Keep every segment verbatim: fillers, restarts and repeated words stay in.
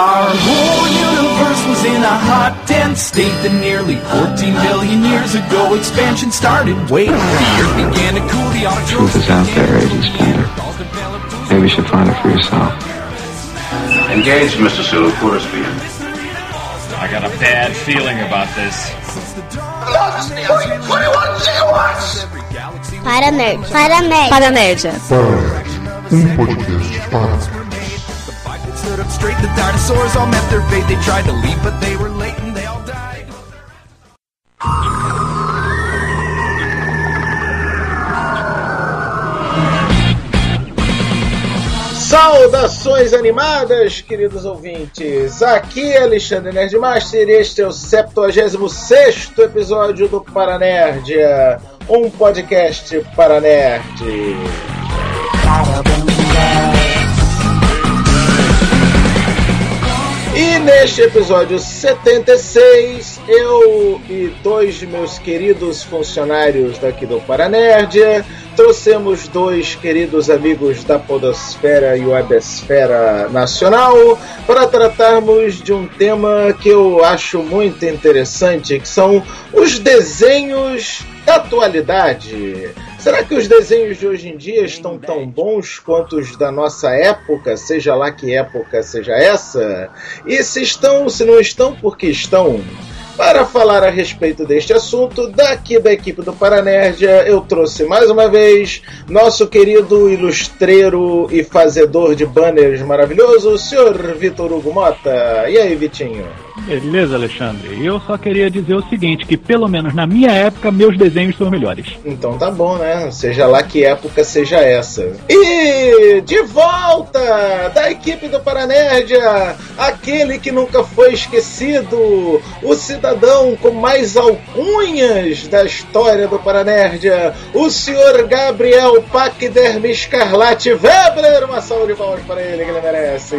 Our whole universe was in a hot, dense state that nearly fourteen billion years ago expansion started. Wait, the earth began to cool, the truth is out there, Agent Spanner. Maybe you should find it for yourself. Engage, Mister Sulu. Pour us beer. I got a bad feeling about this. Para nerd. Para nerd. Para nerd. Um podcast para. Stood up straight, the dinosaurs all met their fate. They tried to leave, but they were late and they all died. Saudações animadas, queridos ouvintes! Aqui é Alexandre Nerdmaster e este é o septuagésimo sexto episódio do Paranerdia, um podcast para nerd. E neste episódio setenta e seis, eu e dois de meus queridos funcionários daqui do Paranerdia trouxemos dois queridos amigos da podosfera e webesfera nacional para tratarmos de um tema que eu acho muito interessante, que são os desenhos da atualidade. Será que os desenhos de hoje em dia estão tão bons quanto os da nossa época, seja lá que época seja essa? E se estão, se não estão, por que estão? Para falar a respeito deste assunto, daqui da equipe do Paranerdia, eu trouxe mais uma vez nosso querido ilustreiro e fazedor de banners maravilhoso, o senhor Vitor Hugo Mota. E aí, Vitinho? Beleza, Alexandre. Eu só queria dizer o seguinte, que pelo menos na minha época, meus desenhos são melhores. Então tá bom, né? Seja lá que época seja essa. E de volta da equipe do Paranerdia, aquele que nunca foi esquecido, o cidadão com mais alcunhas da história do Paranerdia, o senhor Gabriel Paquiderme Escarlate Weber. Uma salva de palmas para ele, que ele merece.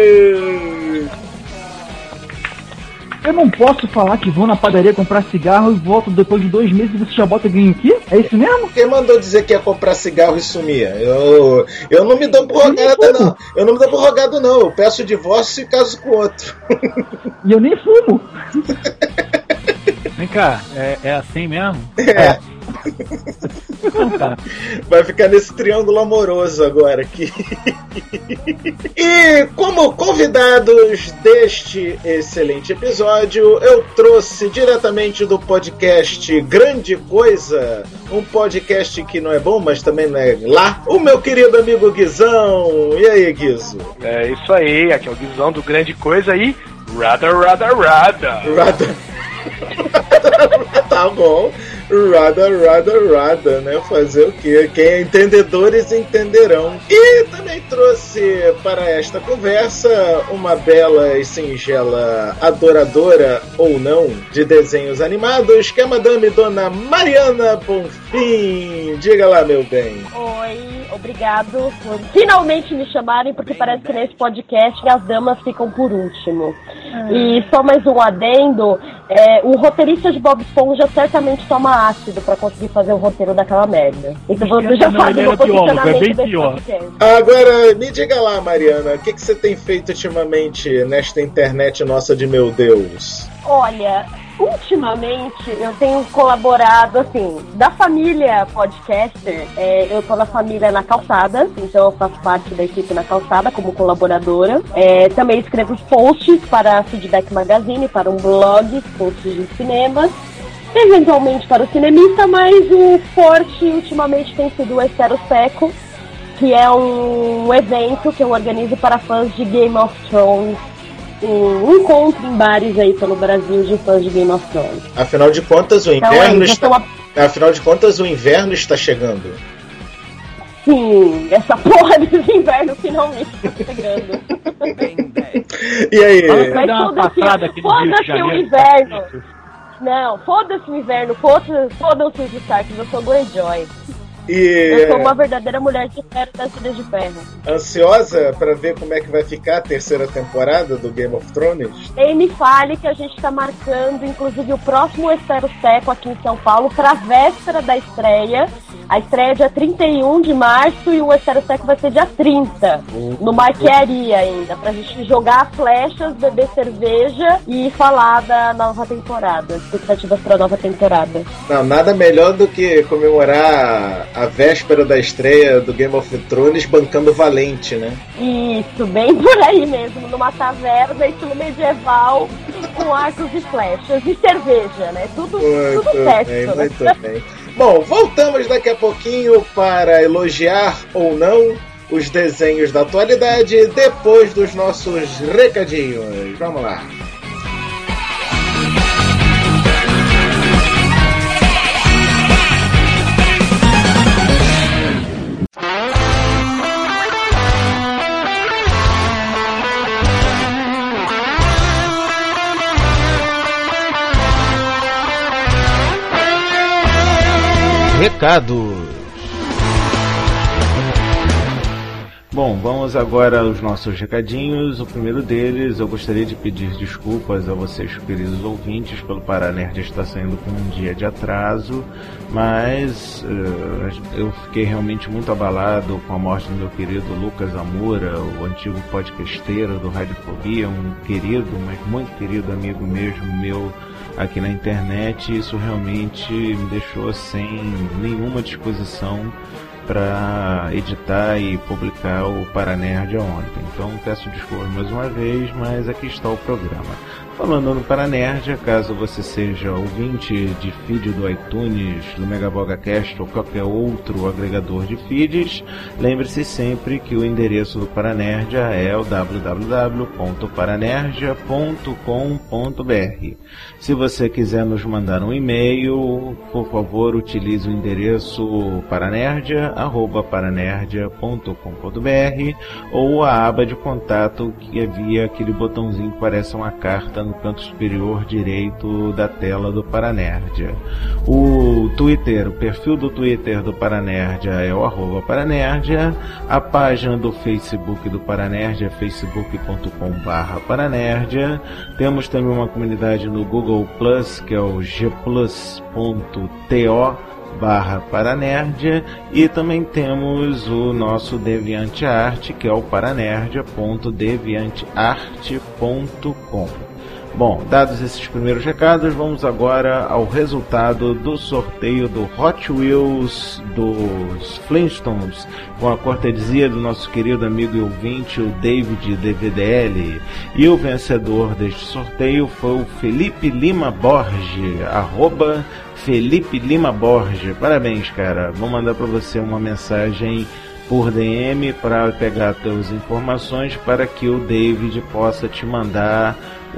Eu não posso falar que vou na padaria comprar cigarro e volto depois de dois meses e você já bota alguém aqui? É isso mesmo? Quem mandou dizer que ia comprar cigarro e sumia? Eu, eu não me dou por rogado, não. Eu não me dou por rogado, não. Eu peço divórcio e caso com outro. E eu nem fumo. Vem cá, é, é assim mesmo? É. Vai ficar nesse triângulo amoroso agora aqui. E como convidados deste excelente episódio, eu trouxe diretamente do podcast Grande Coisa, um podcast que não é bom, mas também não é lá, o meu querido amigo Guizão. E aí, Guizo? É isso aí, aqui é o Guizão do Grande Coisa e Rada, rada, rada. Rada. Tá bom. Rada, rada, rada, né? Fazer o quê? Quem é entendedores entenderão. E também trouxe para esta conversa uma bela e singela adoradora, ou não, de desenhos animados, que é a Madame Dona Mariana Bonfim. Diga lá, meu bem. Oi, obrigado por finalmente me chamarem, porque parece que nesse podcast as damas ficam por último. E só mais um adendo, é, o roteirista de Bob Esponja certamente toma ácido pra conseguir fazer o roteiro daquela merda. Então você já faz o posicionamento desse podcast. Agora, me diga lá, Mariana, o que, que você tem feito ultimamente nesta internet nossa de meu Deus? Olha, ultimamente eu tenho colaborado, assim, da família podcaster, é, eu tô na família Na Calçada, então eu faço parte da equipe Na Calçada como colaboradora. É, também escrevo posts para a Feedback Magazine, para um blog, posts de cinema, eventualmente para o Cinemista, mas o forte ultimamente tem sido o Estero Seco, que é um evento que eu organizo para fãs de Game of Thrones, um encontro em bares aí pelo Brasil de fãs de Game of Thrones. Afinal de contas, o então, inverno é, está... a... Afinal de contas, o inverno está chegando. Sim, essa porra desse inverno finalmente está chegando. E aí? Mas foda-se, foda-se o inverno. Não, foda-se o inverno, foda-se os Starks, eu sou Greyjoy. E... Eu sou uma verdadeira mulher de ferro das Ilhas de Ferro. Ansiosa pra ver como é que vai ficar a terceira temporada do Game of Thrones? E me fale que a gente tá marcando, inclusive, o próximo Estero Seco aqui em São Paulo pra véspera da estreia. A estreia é dia trinta e um de março e o Estero Seco vai ser dia trinta. Uhum. No Marquearia ainda, pra gente jogar flechas, beber cerveja e falar da nova temporada. Expectativas pra nova temporada. Não, nada melhor do que comemorar a véspera da estreia do Game of Thrones bancando Valente, né? Isso, bem por aí mesmo, numa taverna, estilo medieval, com arcos e flechas e cerveja, né? Tudo, muito tudo certo. Bem, muito bem. Bom, voltamos daqui a pouquinho para elogiar ou não os desenhos da atualidade depois dos nossos recadinhos. Vamos lá. Recados. Bom, vamos agora aos nossos recadinhos. O primeiro deles, eu gostaria de pedir desculpas a vocês, queridos ouvintes, pelo Paranerd estar saindo com um dia de atraso, mas uh, eu fiquei realmente muito abalado com a morte do meu querido Lucas Amura, o antigo podcasteiro do Radiofobia, um querido, mas muito querido amigo mesmo meu aqui na internet. Isso realmente me deixou sem nenhuma disposição para editar e publicar o Paranerd ontem. Então peço desculpas mais uma vez, mas aqui está o programa. Falando no Paranerd, caso você seja ouvinte de feed do iTunes, do MegabogaCast ou qualquer outro agregador de feeds, lembre-se sempre que o endereço do Paranerdia é o w w w ponto paranerdia ponto com ponto b r. Se você quiser nos mandar um e-mail, por favor, utilize o endereço paranerdia arroba paranerdia ponto com ponto b r ou a aba de contato que é via aquele botãozinho que parece uma carta no canto superior direito da tela do Paranerdia. O Twitter, o perfil do Twitter do Paranerdia é o arroba Paranerdia. A página do Facebook do Paranerdia é facebook ponto com barra Paranerdia. Temos também uma comunidade no Google Plus, que é o g plus ponto to barra Paranerdia, e também temos o nosso DeviantArt, que é o paranerdia ponto deviantart ponto com. Bom, dados esses primeiros recados, vamos agora ao resultado do sorteio do Hot Wheels dos Flintstones, com a cortesia do nosso querido amigo e ouvinte, o David D V D L. E o vencedor deste sorteio foi o Felipe Lima Borges, arroba Felipe Lima Borges. Parabéns, cara. Vou mandar para você uma mensagem por D M para pegar suas informações para que o David possa te mandar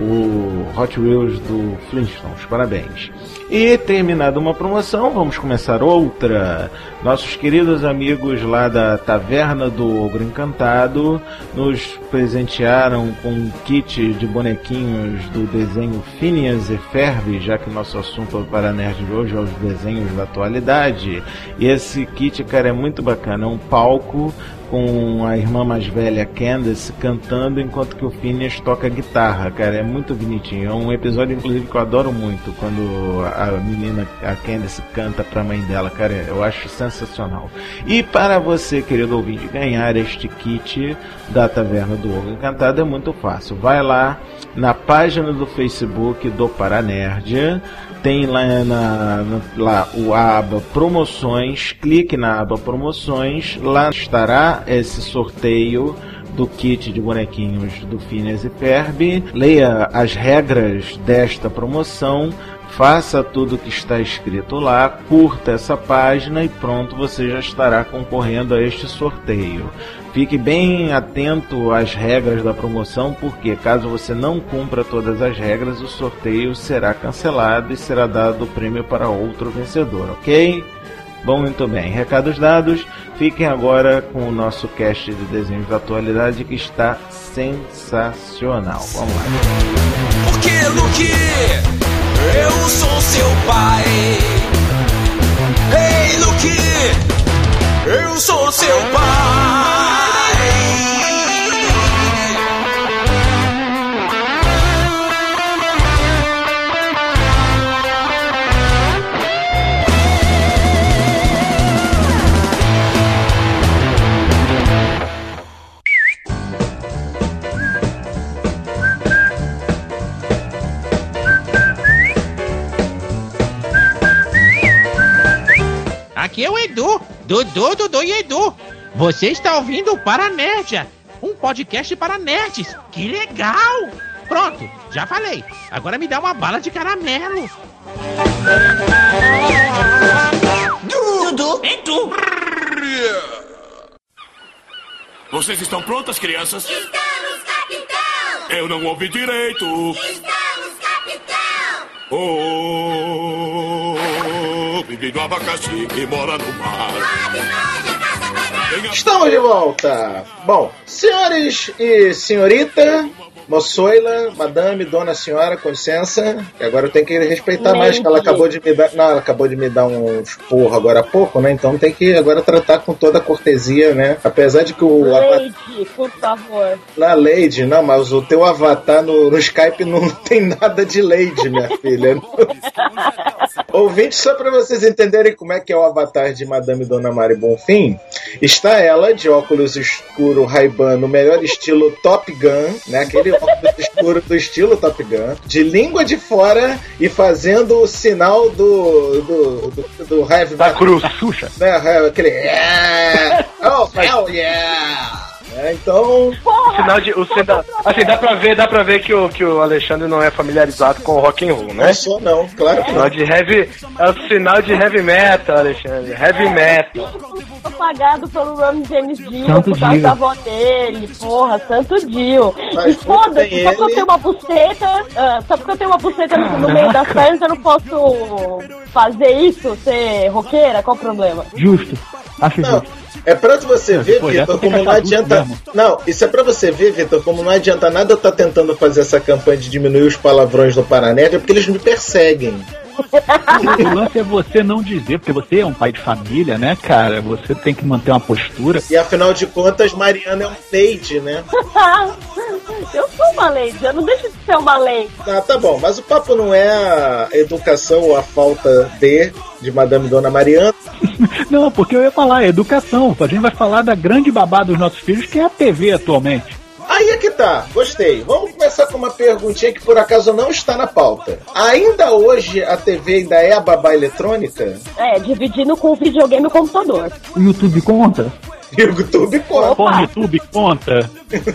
o Hot Wheels do Flintstones. Parabéns. E terminada uma promoção, vamos começar outra. Nossos queridos amigos lá da Taverna do Ogro Encantado nos presentearam com um kit de bonequinhos do desenho Phineas e Ferb, já que nosso assunto do Paranerd de hoje é os desenhos da atualidade. E esse kit, cara, é muito bacana. É um palco com a irmã mais velha, Candace, cantando enquanto que o Phineas toca guitarra, cara, é muito bonitinho. É um episódio, inclusive, que eu adoro muito, quando a menina, a Candace, canta pra mãe dela, cara, eu acho sensacional. E para você, querido ouvinte, ganhar este kit da Taverna do Ogro Encantado é muito fácil. Vai lá na página do Facebook do Paranerdia, tem lá, na, na, lá o, a aba promoções, clique na aba promoções, lá estará esse sorteio do kit de bonequinhos do Phineas e Ferb. Leia as regras desta promoção, faça tudo o que está escrito lá, curta essa página e pronto, você já estará concorrendo a este sorteio. Fique bem atento às regras da promoção, porque caso você não cumpra todas as regras, o sorteio será cancelado e será dado o prêmio para outro vencedor, ok? Bom, muito bem. Recados dados. Fiquem agora com o nosso cast de desenhos da atualidade, que está sensacional. Vamos lá. Porque, Luke, eu sou seu pai. Ei, Luke, Eu sou seu pai. Aqui é o Edu, Dudu, Dudu e Edu. Você está ouvindo o Paranerdia, um podcast para nerds. Que legal! Pronto, já falei. Agora me dá uma bala de caramelo. Dudu, Edu. Vocês estão prontas, crianças? Estamos, capitão! Eu não ouvi direito. Estamos, capitão! Oh, menino abacaxi que mora no mar. Estamos de volta! Bom, senhores e senhorita, moçoila, madame, dona senhora, com licença. E agora eu tenho que respeitar Lady. mais, que ela acabou de me dar. Não, ela acabou de me dar um esporro agora há pouco, né? Então tem que agora tratar com toda a cortesia, né? Apesar de que o. Lady, por favor. Na Lady, não, mas o teu avatar no, no Skype não tem nada de Lady, minha filha. Ouvinte, só para vocês entenderem como é que é o avatar de Madame Dona Mari Bonfim, está ela de óculos escuro Ray-Ban no melhor estilo Top Gun, né? Aquele óculos escuro do estilo Top Gun, de língua de fora e fazendo o sinal do do do, do heavy da cruz, Xuxa, né? Aquele yeah! Oh, hell yeah! É, então. O sinal de, o sinal, assim, dá pra ver, dá pra ver que o, que o Alexandre não é familiarizado com o rock and roll, né? Não sou não, claro que não. De heavy, é o sinal de heavy metal, Alexandre. Heavy metal. Propagado pelo Ron James Dio, por causa da avó dele, porra, Santo Dio. E foda-se, só porque eu tenho uma buceta, uh, só porque eu tenho uma buceta no, no meio das pernas, eu não posso fazer isso, ser roqueira? Qual o problema? Justo, acho não. justo. É pra você ver, Vitor, como não adianta. Não, isso é pra você ver, Vitor, como não adianta nada eu estar tá tentando fazer essa campanha de diminuir os palavrões do Paranerdia, porque eles me perseguem. O lance é você não dizer, porque você é um pai de família, né, cara? Você tem que manter uma postura. E afinal de contas, Mariana é uma lady, né? Eu sou uma lady, eu não deixo de ser uma lady. Ah, tá bom, mas o papo não é a educação ou a falta de de Madame Dona Mariana. Não, porque eu ia falar, é educação. A gente vai falar da grande babá dos nossos filhos, que é a T V atualmente. Aí é que tá, gostei. Vamos começar com uma perguntinha que por acaso não está na pauta. Ainda hoje a T V ainda é a babá eletrônica? É, dividindo com o videogame e o computador. O YouTube conta? O YouTube conta. O YouTube conta.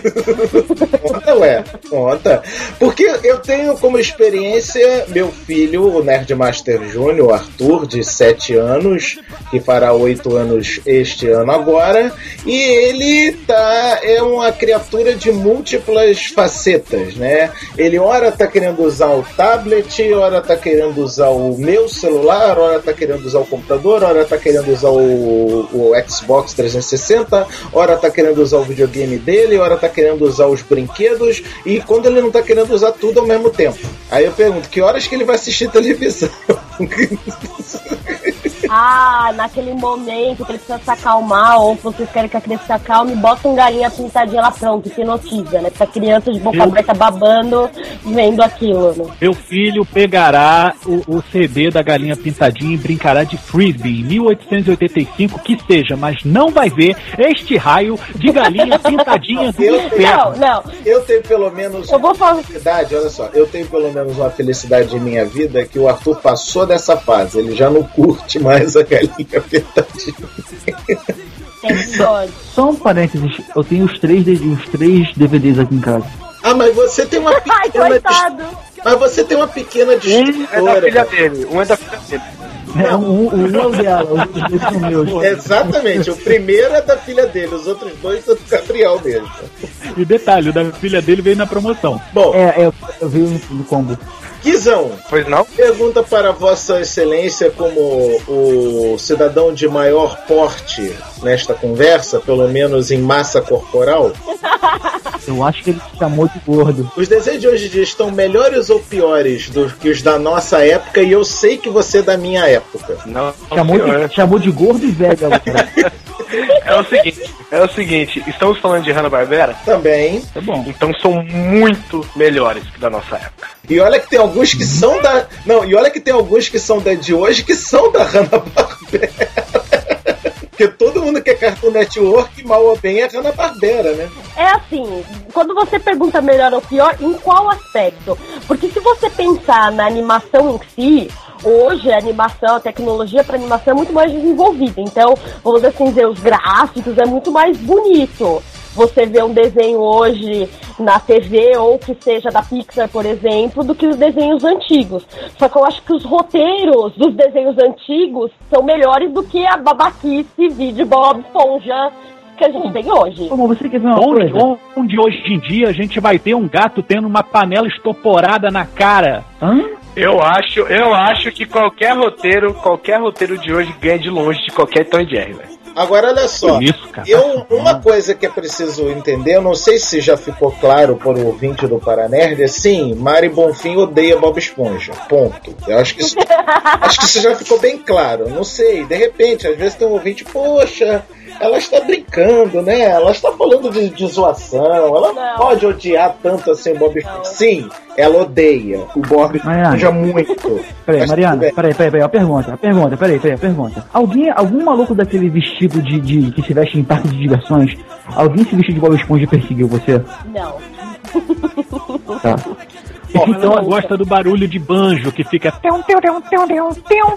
Conta, ué, conta. Porque eu tenho como experiência meu filho, o Nerdmaster Júnior, Arthur, de sete anos, que fará oito anos este ano agora, e ele tá, é uma criatura de múltiplas facetas, né? Ele ora tá querendo usar o tablet, ora tá querendo usar o meu celular, ora tá querendo usar o computador, ora tá querendo usar o, o Xbox trezentos e sessenta, ora tá querendo usar o videogame dele, ora tá querendo usar os brinquedos, e quando ele não tá querendo usar tudo ao mesmo tempo. Aí eu pergunto, que horas que ele vai assistir televisão? Ah, naquele momento que ele precisa se acalmar, ou vocês querem que a criança se acalme, bota um galinha pintadinha lá pronto, hipnotiza, né? Pra criança de boca Eu... aberta babando, vendo aquilo, né? Meu filho pegará o, o C D da galinha pintadinha e brincará de frisbee em mil oitocentos e oitenta e cinco, que seja, mas não vai ver este raio de galinha pintadinha do inferno. Não, não. Eu tenho pelo menos eu vou falar... uma felicidade, olha só, eu tenho pelo menos uma felicidade em minha vida, que o Arthur passou dessa fase, ele já não curte mais a galinha pintadinha. Só um parênteses, eu tenho os três, os três D V Ds aqui em casa. Ah, mas você tem uma pequena... Ai, coitado! Mas você tem uma pequena destruidora. Um é da filha dele, um é da filha dele. É, um, um é o dela, os dois são meus. Exatamente, o primeiro é da filha dele, os outros dois são do Gabriel mesmo. E detalhe, o da filha dele veio na promoção. Bom, é, é eu vi no combo. Guizão, pois não? Pergunta para Vossa Excelência, como o cidadão de maior porte nesta conversa, pelo menos em massa corporal. Eu acho que ele se chamou de gordo. Os desenhos de hoje em dia estão melhores ou piores do que os da nossa época? E eu sei que você é da minha época. Não, chamou, de, chamou de gordo e velho. É o seguinte, é o seguinte, estamos falando de Hanna-Barbera? Também. Tá bom. Então são muito melhores que da nossa época. E olha que tem alguns que são da... Não, e olha que tem alguns que são da de hoje que são da Hanna-Barbera. Porque todo mundo que é Cartoon Network, mal ou bem, é Hanna-Barbera, né? É assim, quando você pergunta melhor ou pior, em qual aspecto? Porque se você pensar na animação em si, hoje a animação, a tecnologia para animação é muito mais desenvolvida. Então, vamos assim dizer, os gráficos é muito mais bonito. Você vê um desenho hoje na T V, ou que seja da Pixar, por exemplo, do que os desenhos antigos. Só que eu acho que os roteiros dos desenhos antigos são melhores do que a babaquice vídeo Bob Esponja que a gente tem hoje. Como você quer ver uma onde, coisa? Onde hoje em dia a gente vai ter um gato tendo uma panela estoporada na cara? Hã? Eu acho, eu acho que qualquer roteiro, qualquer roteiro de hoje ganha de longe de qualquer Tom e Jerry, velho. Agora, olha só, isso, cara. Eu, uma coisa que é preciso entender, eu não sei se já ficou claro para o ouvinte do Paranerd, é sim, Mari Bonfim odeia Bob Esponja, ponto. Eu acho que isso, acho que isso já ficou bem claro, não sei, de repente, às vezes tem um ouvinte, poxa, ela está brincando, né, ela está falando de, de zoação, ela não pode odiar tanto assim o Bob Esponja. Sim, ela odeia o Bob Esponja muito. Peraí, Mariana, peraí, peraí, peraí, a pergunta, a pergunta, peraí, peraí, a pergunta. Alguém, algum maluco daquele vestido de, de que se veste em parque de diversões, alguém se vestiu de Bob Esponja e perseguiu você? Não. Tá. Bom, então ela gosta do barulho de banjo que fica teu, teu, teu, teu, teu, teu,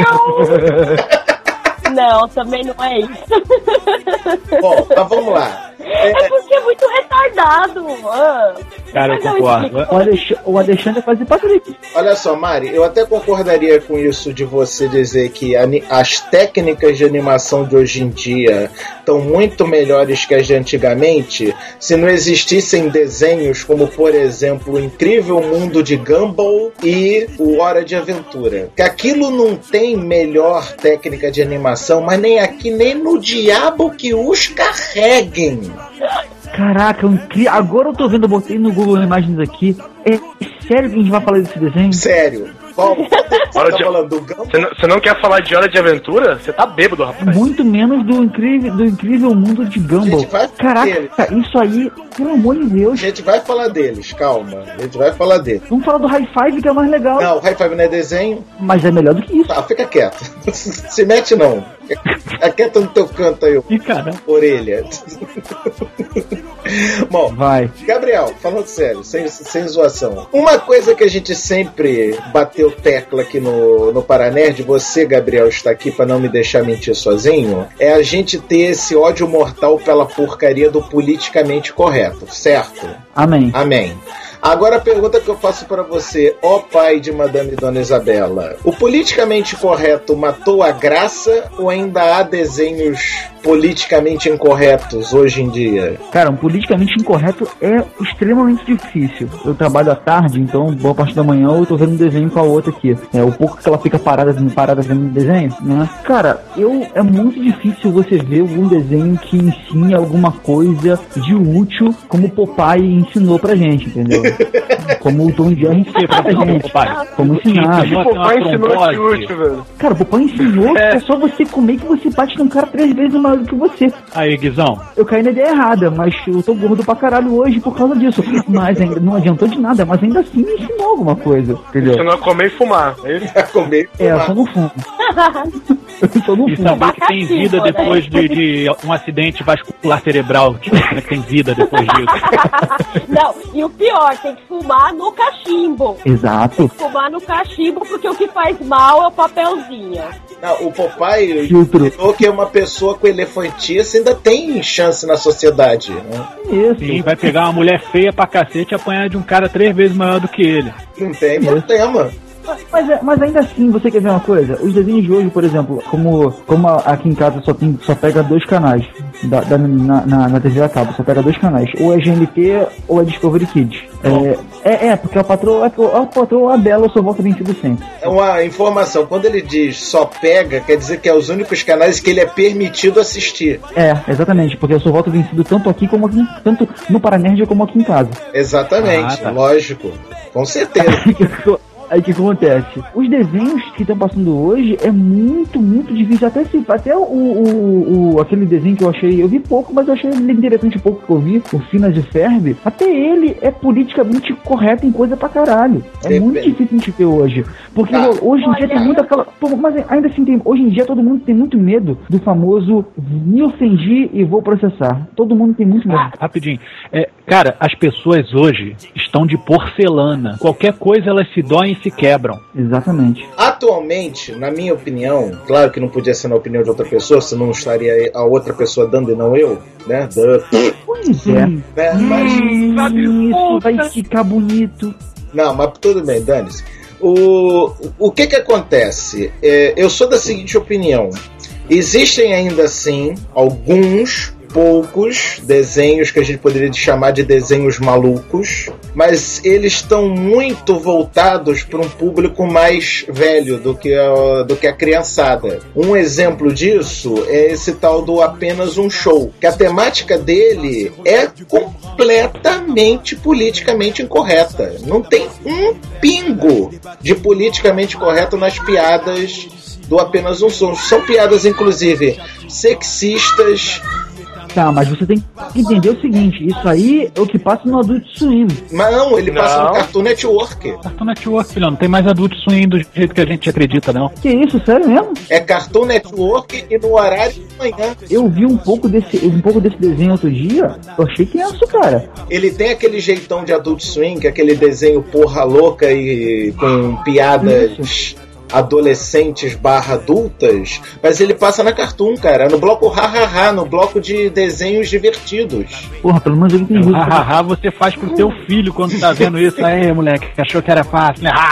teu. Não, também não é isso. Bom, mas vamos lá. É, é porque é muito retardado. Ah. Cara, eu concordo. O Alexandre, o Alexandre faz parte. Olha só, Mari, eu até concordaria com isso de você dizer que a, as técnicas de animação de hoje em dia estão muito melhores que as de antigamente, se não existissem desenhos como, por exemplo, o Incrível Mundo de Gumball e o Hora de Aventura. Que aquilo não tem melhor técnica de animação, mas nem aqui, nem no diabo que os carreguem. Caraca, agora eu tô vendo, eu botei no Google Imagens aqui. É sério que a gente vai falar desse desenho? Sério. Qual? Você tá de... falando do Gumball? Você não, você não quer falar de Hora de Aventura? Você tá bêbado, rapaz. Muito menos do incrível, do incrível mundo de Gumball. Caraca, deles. Isso aí, pelo amor de Deus. A gente vai falar deles, calma. A gente vai falar deles. Vamos falar do High Five, que é mais legal. Não, o High Five não é desenho. Mas é melhor do que isso. Tá, fica quieto. Se mete não. Fica quieto no teu canto aí, e cara, orelha. Bom, vai. Gabriel, falando sério, sem, sem zoação. Uma coisa que a gente sempre bateu tecla aqui no, no Paranerd, você, Gabriel, está aqui para não me deixar mentir sozinho, é a gente ter esse ódio mortal pela porcaria do politicamente correto, certo? Amém. Amém. Agora a pergunta que eu faço para você, ó pai de Madame Dona Isabela, o politicamente correto matou a graça ou ainda há desenhos politicamente incorretos hoje em dia? Cara, um politicamente incorreto é extremamente difícil. Eu trabalho à tarde, então boa parte da manhã eu tô vendo um desenho com a outra aqui. É o pouco que ela fica parada, parada vendo um desenho, né? Cara, eu, é muito difícil você ver algum desenho que ensine alguma coisa de útil como o Popeye ensinou pra gente, entendeu? Como o Tom e Jerry ensinou pra gente. Como ensinar. O Popeye ensinou de útil, velho. Cara, o Popeye ensinou é. que é só você comer que você bate num cara três vezes maior do que você. Aí, Guizão. Eu caí na ideia errada, mas eu tô gordo pra caralho hoje por causa disso. Mas ainda não adiantou de nada, mas ainda assim me ensinou alguma coisa, entendeu? Ensinou a comer e fumar. É isso? A comer e fumar. É, eu só não fumo. Eu só não fumo. E saber que tem vida depois de, de um acidente vascular cerebral. Tipo, né, que tem vida depois disso. Não, e o pior, tem que fumar no cachimbo. Exato. Tem que fumar no cachimbo, porque o que faz mal é o papelzinho. Não, o Popeye falou que é uma pessoa com elefantice ainda tem chance na sociedade, né? Isso. Sim, vai pegar uma mulher feia pra cacete e apanhar de um cara três vezes maior do que ele. Não tem problema. Mas, mas ainda assim, você quer ver uma coisa? Os desenhos de hoje, por exemplo, como, como aqui em casa só, tem, só pega dois canais da, da, na, na, na T V a cabo, só pega dois canais. Ou é G N T ou é Discovery Kids. É, é, é, porque a patroa, a patroa, a Bela, eu só volta vencido sempre. É uma informação, quando ele diz só pega, quer dizer que é os únicos canais que ele é permitido assistir. É, exatamente, porque eu só volto vencido tanto aqui como aqui, tanto no Paranerd como aqui em casa. Exatamente, ah, tá. Lógico, com certeza. Aí o que acontece? Os desenhos que estão passando hoje é muito, muito difícil. Até, se, até o, o, o, aquele desenho que eu achei, eu vi pouco, mas eu achei ele interessante pouco que eu vi, o Phineas e Ferb, até ele é politicamente correto em coisa pra caralho. É Depende. muito difícil a gente ver hoje. Porque ah, hoje em dia tem muita aquela... Mas ainda assim, tem, hoje em dia todo mundo tem muito medo do famoso me ofendi e vou processar. Todo mundo tem muito medo. Ah, rapidinho. É, cara, as pessoas hoje estão de porcelana. Qualquer coisa elas se doem e se quebram. Exatamente. Atualmente, na minha opinião, claro que não podia ser na opinião de outra pessoa, senão estaria a outra pessoa dando e não eu, né? Pois é. Né? Mas... Isso vai ficar bonito. Não, mas tudo bem, dane-se. O, o que que acontece? É, eu sou da seguinte opinião. Existem ainda assim alguns poucos desenhos que a gente poderia chamar de desenhos malucos, mas eles estão muito voltados para um público mais velho do que, a, do que a criançada. Um exemplo disso é esse tal do Apenas um Show, que a temática dele é completamente politicamente incorreta. Não tem um pingo de politicamente correto nas piadas do Apenas um Show. São piadas, inclusive, sexistas. Tá, mas você tem que entender o seguinte, isso aí é o que passa no Adult Swim. Mas não, ele não. passa no Cartoon Network. Cartoon Network, filhão, não tem mais Adult Swim do jeito que a gente acredita, não. Que isso, sério mesmo? É Cartoon Network e no horário de manhã. Eu vi um pouco desse, um pouco desse desenho outro dia, eu achei que é isso, cara. Ele tem aquele jeitão de Adult Swim, que é aquele desenho porra louca e com piadas... Isso. adolescentes barra adultas, mas ele passa na Cartoon, cara, no bloco ha-ha-ha, no bloco de desenhos divertidos. Porra, pelo menos ele tem ha-ha-ha você faz pro teu filho quando tá vendo isso aí, moleque, que achou que era fácil, né?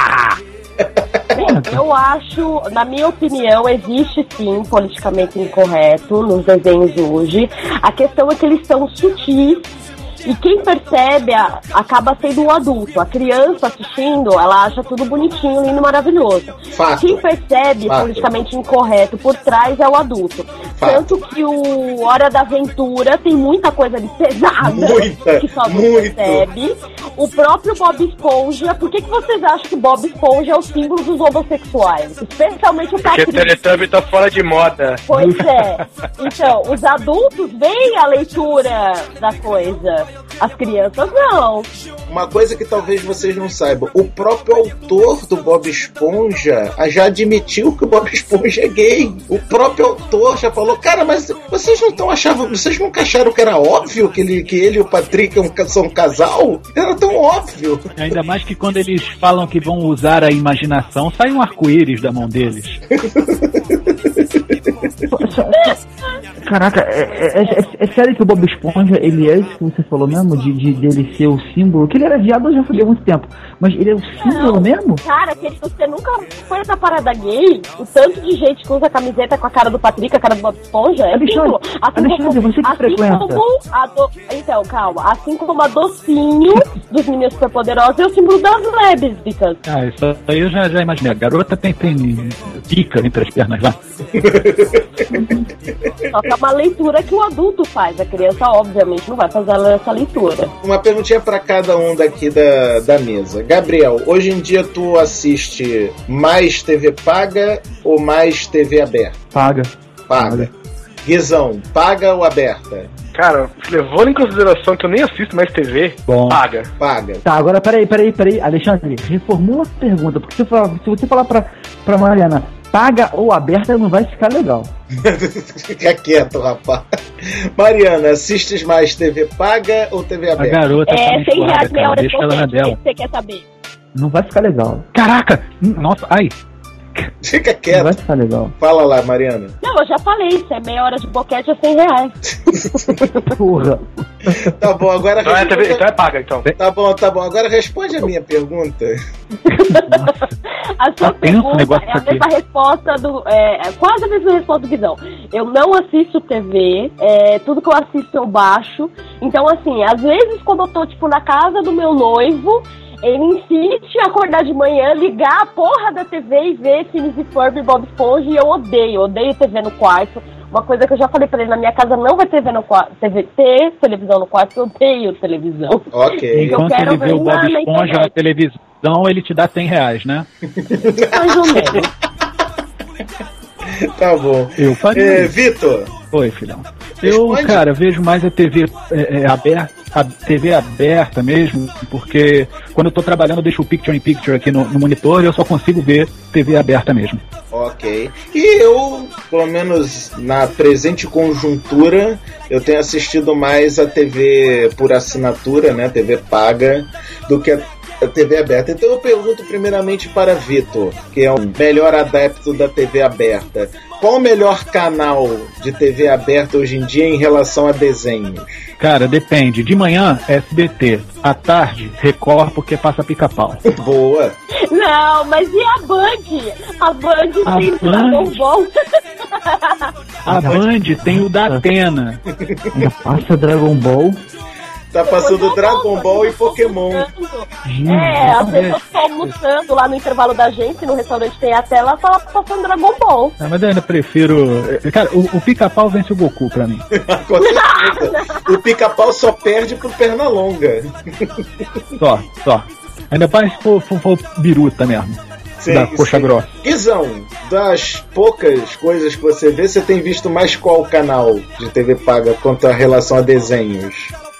Eu acho, na minha opinião, existe sim politicamente incorreto nos desenhos hoje. A questão é que eles são sutis. E quem percebe a, acaba sendo o adulto. A criança assistindo, ela acha tudo bonitinho, lindo, maravilhoso. Fato. Quem percebe Fato. politicamente incorreto por trás é o adulto. Fato. Tanto que o Hora da Aventura tem muita coisa ali pesada muita, que só não muito. percebe. O próprio Bob Esponja. Por que, que vocês acham que Bob Esponja é o símbolo dos homossexuais? Especialmente o Patrick. Porque o Teletubby tá fora de moda. Pois é. Então, os adultos veem a leitura da coisa. As crianças não. Uma coisa que talvez vocês não saibam, o próprio autor do Bob Esponja já admitiu que o Bob Esponja é gay. O próprio autor já falou, cara, mas vocês não estão achando, vocês nunca acharam que era óbvio que ele, que ele e o Patrick são um casal? Era tão óbvio. Ainda mais que quando eles falam que vão usar a imaginação, sai um arco-íris da mão deles. Caraca, é, é, é, é sério que o Bob Esponja, ele é isso que você falou mesmo? De, de, de ele ser o símbolo? Que ele era viado, eu já falei há muito tempo. Mas ele é o símbolo não, mesmo? Cara, que você nunca foi nessa parada gay? O tanto de gente que usa camiseta com a cara do Patrick, a cara do Bob Esponja, é símbolo. Assim Alexandre, como, você que assim frequenta. Como a do... Então, calma. Assim como a docinho dos meninos superpoderosos é o símbolo das lésbicas. Ah, isso aí eu já, já imaginei. A garota tem, tem pica entre as pernas lá. Só que é uma leitura que o adulto faz. A criança, obviamente, não vai fazer essa leitura. Uma perguntinha pra cada um daqui da, da mesa. Gabriel, hoje em dia tu assiste mais T V paga ou mais T V aberta? Paga. Paga. Guizão, paga ou aberta? Cara, levando em consideração que eu nem assisto mais T V, Bom. paga. Paga. Tá, agora peraí, peraí, peraí. Alexandre, reformula a pergunta, porque se, for, se você falar pra, pra Mariana, paga ou aberta, não vai ficar legal. Fica quieto, rapaz. Mariana, assistes mais T V paga ou T V aberta? A garota é, tá sem reais, meia hora de deixa ela na dela. Você quer saber? Não vai ficar legal. Caraca! Nossa, ai! Fica quieto. Não vai ficar legal. Fala lá, Mariana. Não, eu já falei, isso é meia hora de boquete a cem reais. Porra. Tá bom, agora então, responde... é, então é paga, então. Tá bom, tá bom. Agora responde a minha pergunta. A sua tá pergunta é a mesma resposta do... É, é quase a mesma resposta do Guizão. Eu não assisto T V, é, tudo que eu assisto eu baixo. Então, assim, às vezes quando eu tô, tipo, na casa do meu noivo... Ele insiste em acordar de manhã, ligar a porra da T V e ver Phineas e Ferb e Bob Esponja, e eu odeio, odeio T V no quarto. Uma coisa que eu já falei pra ele, na minha casa não vai ter T V no quarto, T V, ter televisão no quarto, eu odeio televisão. Ok. Enquanto ele vê o Bob Esponja na televisão, Então ele te dá cem reais, né? Mais ou menos. Tá bom. Eu faria. É, Vitor. Oi, filhão. Eu, Responde. cara, vejo mais a T V é, é, aberta, a T V aberta mesmo, porque quando eu tô trabalhando eu deixo o Picture in Picture aqui no, no monitor e eu só consigo ver T V aberta mesmo. Ok. E eu, pelo menos na presente conjuntura, eu tenho assistido mais a T V por assinatura, né, T V paga, do que a a T V aberta. Então eu pergunto primeiramente para Vitor, que é o melhor adepto da T V aberta. Qual o melhor canal de T V aberta hoje em dia em relação a desenhos? Cara, depende. De manhã, S B T. À tarde, Record, porque passa pica-pau. Boa. Não, mas e a Band? A Band A tem Band? Dragon Ball. A Band tem o da Atena. Ainda passa Dragon Ball. Tá passando Dragon Ball e Pokémon. É, as pessoas estão almoçando lá no intervalo da gente, no restaurante tem a tela, tá passando Dragon Ball. Ah, mas eu ainda prefiro... Cara, o, o pica-pau vence o Goku pra mim. Com certeza. O pica-pau só perde pro Pernalonga. Só, só. Ainda mais se for, for, for biruta mesmo. Sim, da coxa sim. grossa. Guizão, das poucas coisas que você vê, você tem visto mais qual canal de T V paga quanto a relação a desenhos?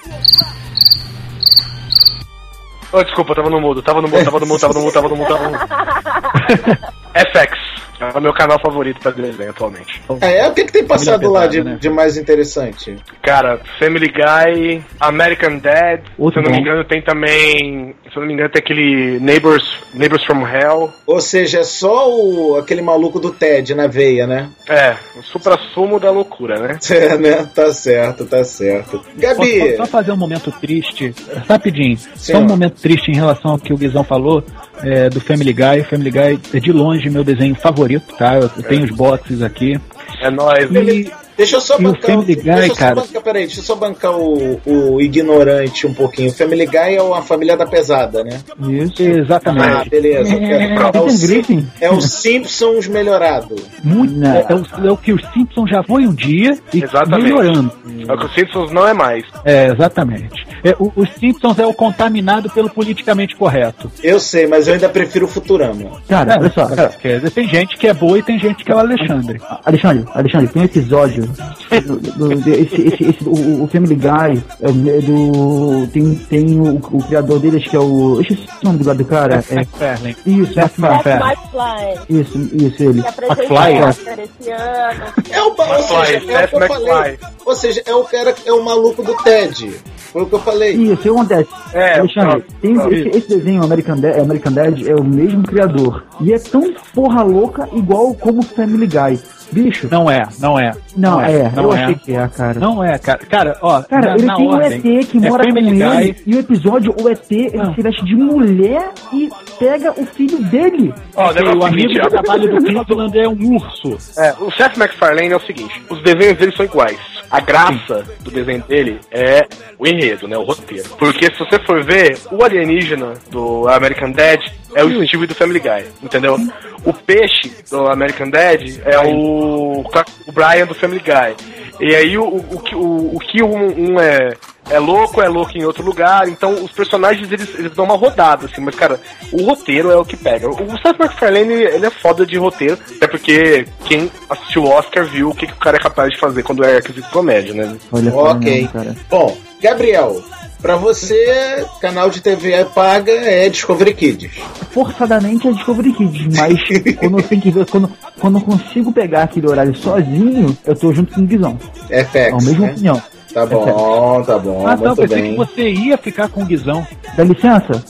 Oh, desculpa, tava no mudo, tava no mudo, tava no mudo, tava no mudo, tava no mudo, tava no mudo. F X. É o meu canal favorito pra desenho atualmente. É, é o que, que tem passado Família lá pesada, de, né? de mais interessante? Cara, Family Guy, American Dad, Outro se eu não me bom. engano tem também, se eu não me engano tem aquele Neighbors, Neighbors from Hell. Ou seja, é só o, aquele maluco do Ted na veia, né? É, o supra-sumo da loucura, né? É, né? Tá certo, tá certo. Gabi! Posso só fazer um momento triste, rapidinho, Sim, só um ó. momento triste em relação ao que o Guizão falou, é, do Family Guy. Family Guy é de longe meu desenho favorito, tá? Eu tenho os boxes aqui. É nóis. E, Deixa eu só e o bancar. Family Guy, deixa eu só cara... bancar, peraí, deixa eu só bancar o, o ignorante um pouquinho. Family Guy é uma família da pesada, né? Isso. Exatamente. Ah, beleza. É, É, é, o, Peter Sim- Griffin. é o Simpsons melhorado. Muito, Não. é, é o, é o que os Simpsons já foi um dia e Exatamente. melhorando. É o que o Simpsons não é mais. É, exatamente. É, o, os Simpsons é o contaminado pelo politicamente correto. Eu sei, mas eu ainda prefiro o Futurama. Cara, olha só, cara. Quer dizer, tem gente que é boa e tem gente que é o Alexandre. Alexandre, Alexandre, tem um episódio do, do- do- esse, esse, esse, o, o Family Guy é o- é do tem, tem o, o criador dele, acho que é o eu esqueci o nome do, do cara, é, McFarlane. isso, Seth é, MacFarlane. McFly, isso, isso, ele que apresentou McFly, o é. Oscar esse ano. É o, ou seja, é o que eu Seth falei. MacFly. Ou seja, é o cara, é o maluco do Ted. Foi o que eu falei. Isso, o que acontece? É, Alexandre, ó, tem ó, esse, esse desenho American Dad, American Dad é o mesmo criador. E é tão porra louca igual como Family Guy. Bicho, Não é, não é. não, é, não eu é. achei que é, cara. Não é, cara. Cara, ó, Cara, na, ele na tem ordem, um E T que é mora com Family ele, Guy. e o episódio, o E T, ele Ah. se veste de mulher e pega o filho dele. Ó, o Porque negócio o é o amigo seguinte, do trabalho do Cleveland é um urso. É, o Seth MacFarlane é o seguinte, os desenhos dele são iguais. A graça do desenho dele é o enredo, né, o roteiro. Porque se você for ver, o alienígena do American Dad é o Steve do Family Guy, entendeu? O peixe do American Dad é o, o Brian do Family Guy. E aí o, o, o, que- o, o que um, um é, é louco, é louco em outro lugar. Então os personagens eles, eles dão uma rodada, assim, mas cara, o roteiro é o que pega. O Seth MacFarlane ele é foda de roteiro, até porque quem assistiu o Oscar viu o que, que o cara é capaz de fazer quando é requisito de comédia, né? Olha, Ok. cara. Bom, Gabriel, pra você, canal de T V paga é Discovery Kids. Forçadamente é Discovery Kids, mas quando eu tenho que ver, quando, quando eu consigo pegar aquele horário sozinho, eu tô junto com o Guizão. F X, É a mesma né? opinião. Tá bom, tá bom, Ah, não, muito pensei bem. que você ia ficar com o Guizão. Dá licença?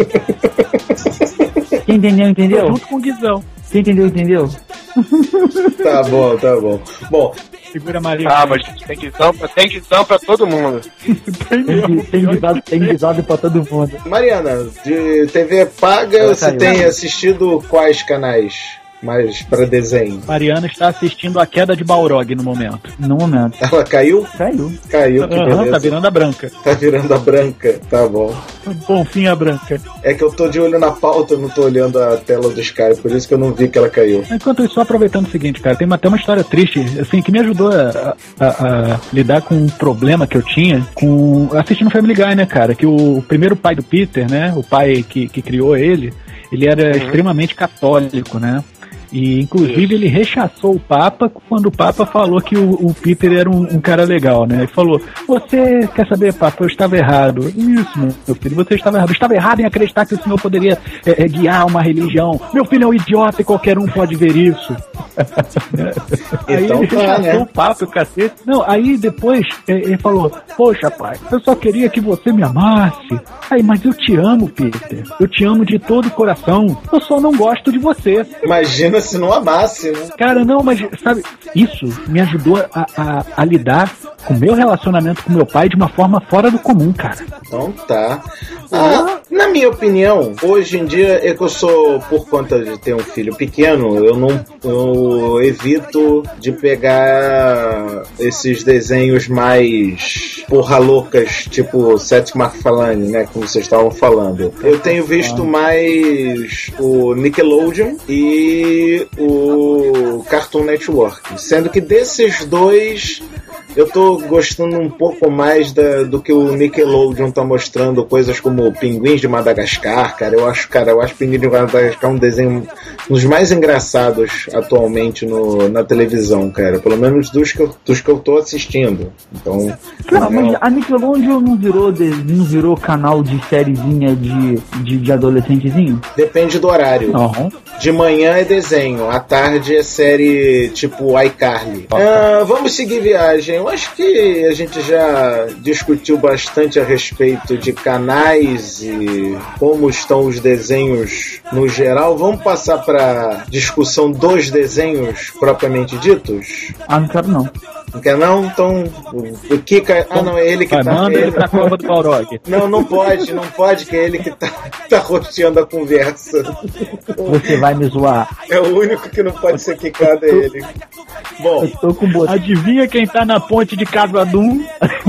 Quem entendeu, entendeu? Junto com o Guizão. Quem entendeu, entendeu? Tá bom, tá bom. Bom, Segura a Maria. Ah, mas tem guizão pra, tem guizão pra todo mundo. Tem, tem, guisado, tem guisado pra todo mundo. Mariana, de T V paga, Ela você caiu. tem assistido quais canais? mais pra desenho? Mariana está assistindo a queda de Balrog no momento. No momento. Ela caiu? Caiu. Caiu, que Uhum, beleza. tá virando a branca. Tá virando a branca, tá bom. Bom fim a branca. É que eu tô de olho na pauta, eu não tô olhando a tela do Skype, por isso que eu não vi que ela caiu. Enquanto isso, só aproveitando o seguinte, cara, tem até uma história triste, assim, que me ajudou a, a, a lidar com um problema que eu tinha com assistindo Family Guy, né, cara? Que o, o primeiro pai do Peter, né, o pai que, que criou ele, ele era uhum. extremamente católico, né? E, inclusive, ele rechaçou o Papa quando o Papa falou que o, o Peter era um, um cara legal, né? Ele falou, você quer saber, Papa, eu estava errado. Isso, meu filho, você estava errado. Eu estava errado em acreditar que o senhor poderia é, é, guiar uma religião. Meu filho é um idiota e qualquer um pode ver isso. Aí então, ele tá, rechaçou né? o Papa, o cacete. Não, aí depois é, ele falou, poxa, pai, eu só queria que você me amasse. Aí, mas eu te amo, Peter. Eu te amo de todo o coração. Eu só não gosto de você. Imagina se não amasse, né? Cara, não, mas sabe, isso me ajudou a, a, a lidar com o meu relacionamento com meu pai de uma forma fora do comum, cara. Então tá. Ah, na minha opinião, hoje em dia, é que eu sou, por conta de ter um filho pequeno, eu não eu evito de pegar esses desenhos mais porra loucas, tipo Seth MacFarlane, né, como vocês estavam falando. Eu tenho visto mais o Nickelodeon e o Cartoon Network, sendo que desses dois eu tô gostando um pouco mais da, do que o Nickelodeon tá mostrando, coisas como Pinguins de Madagascar, cara. Eu acho, cara, eu acho Pinguins de Madagascar um desenho um dos mais engraçados atualmente no, na televisão, cara. Pelo menos dos que eu, dos que eu tô assistindo. Então. Cara, mas a Nickelodeon não virou, de, não virou canal de sériezinha de, de, de adolescentezinho? Depende do horário. Uhum. De manhã é desenho, à tarde é série tipo iCarly. Ah, vamos seguir viagem. Eu acho que a gente já discutiu bastante a respeito de canais e como estão os desenhos no geral. Vamos passar para discussão dos desenhos propriamente ditos? Ah, não quero não. Não quer não? Então, o Kika... Ah, não, é ele que Vai, tá... manda ele pra cova do Balrog. Não, não pode, não pode, que é ele que tá, tá roteando a conversa. Você vai me zoar. É o único que não pode ser quicado, é ele. Bom, eu tô com boa. Adivinha quem tá na ponte de Casabum?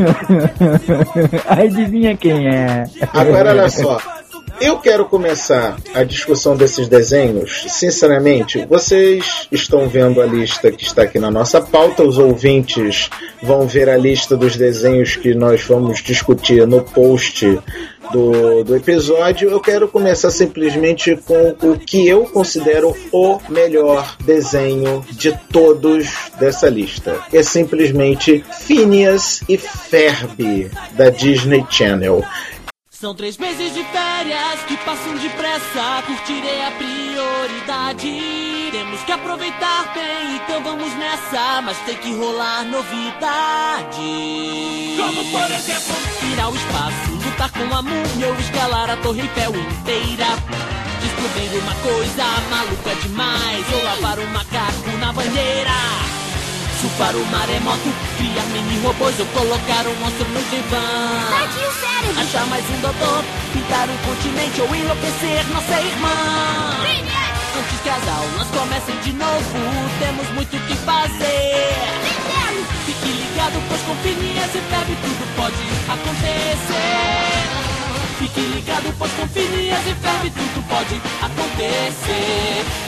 Adivinha quem é? Agora, olha só. Eu quero começar a discussão desses desenhos. Sinceramente, vocês estão vendo a lista que está aqui na nossa pauta. Os ouvintes vão ver a lista dos desenhos que nós vamos discutir no post do, do episódio. Eu quero começar simplesmente com o que eu considero o melhor desenho de todos dessa lista. É simplesmente Phineas e Ferb, da Disney Channel. São três meses de férias que passam depressa, curtirei a prioridade. Temos que aproveitar bem, então vamos nessa, mas tem que rolar novidade. Como por exemplo, ir ao espaço, lutar com a múmia ou escalar a Torre Eiffel inteira. Descobrir uma coisa maluca demais, ou lavar um macaco na banheira. Surfar o maremoto, criar mini-robôs ou colocar um monstro no divã. Daqui o cérebro. Achar mais um doutor, pintar um continente ou enlouquecer nossa irmã. Phineas. Antes que as aulas comecem de novo, temos muito o que fazer. Entendo. Fique ligado, pois com Phineas e Ferb tudo pode acontecer. Fique ligado, pois com Phineas e Ferb tudo pode acontecer.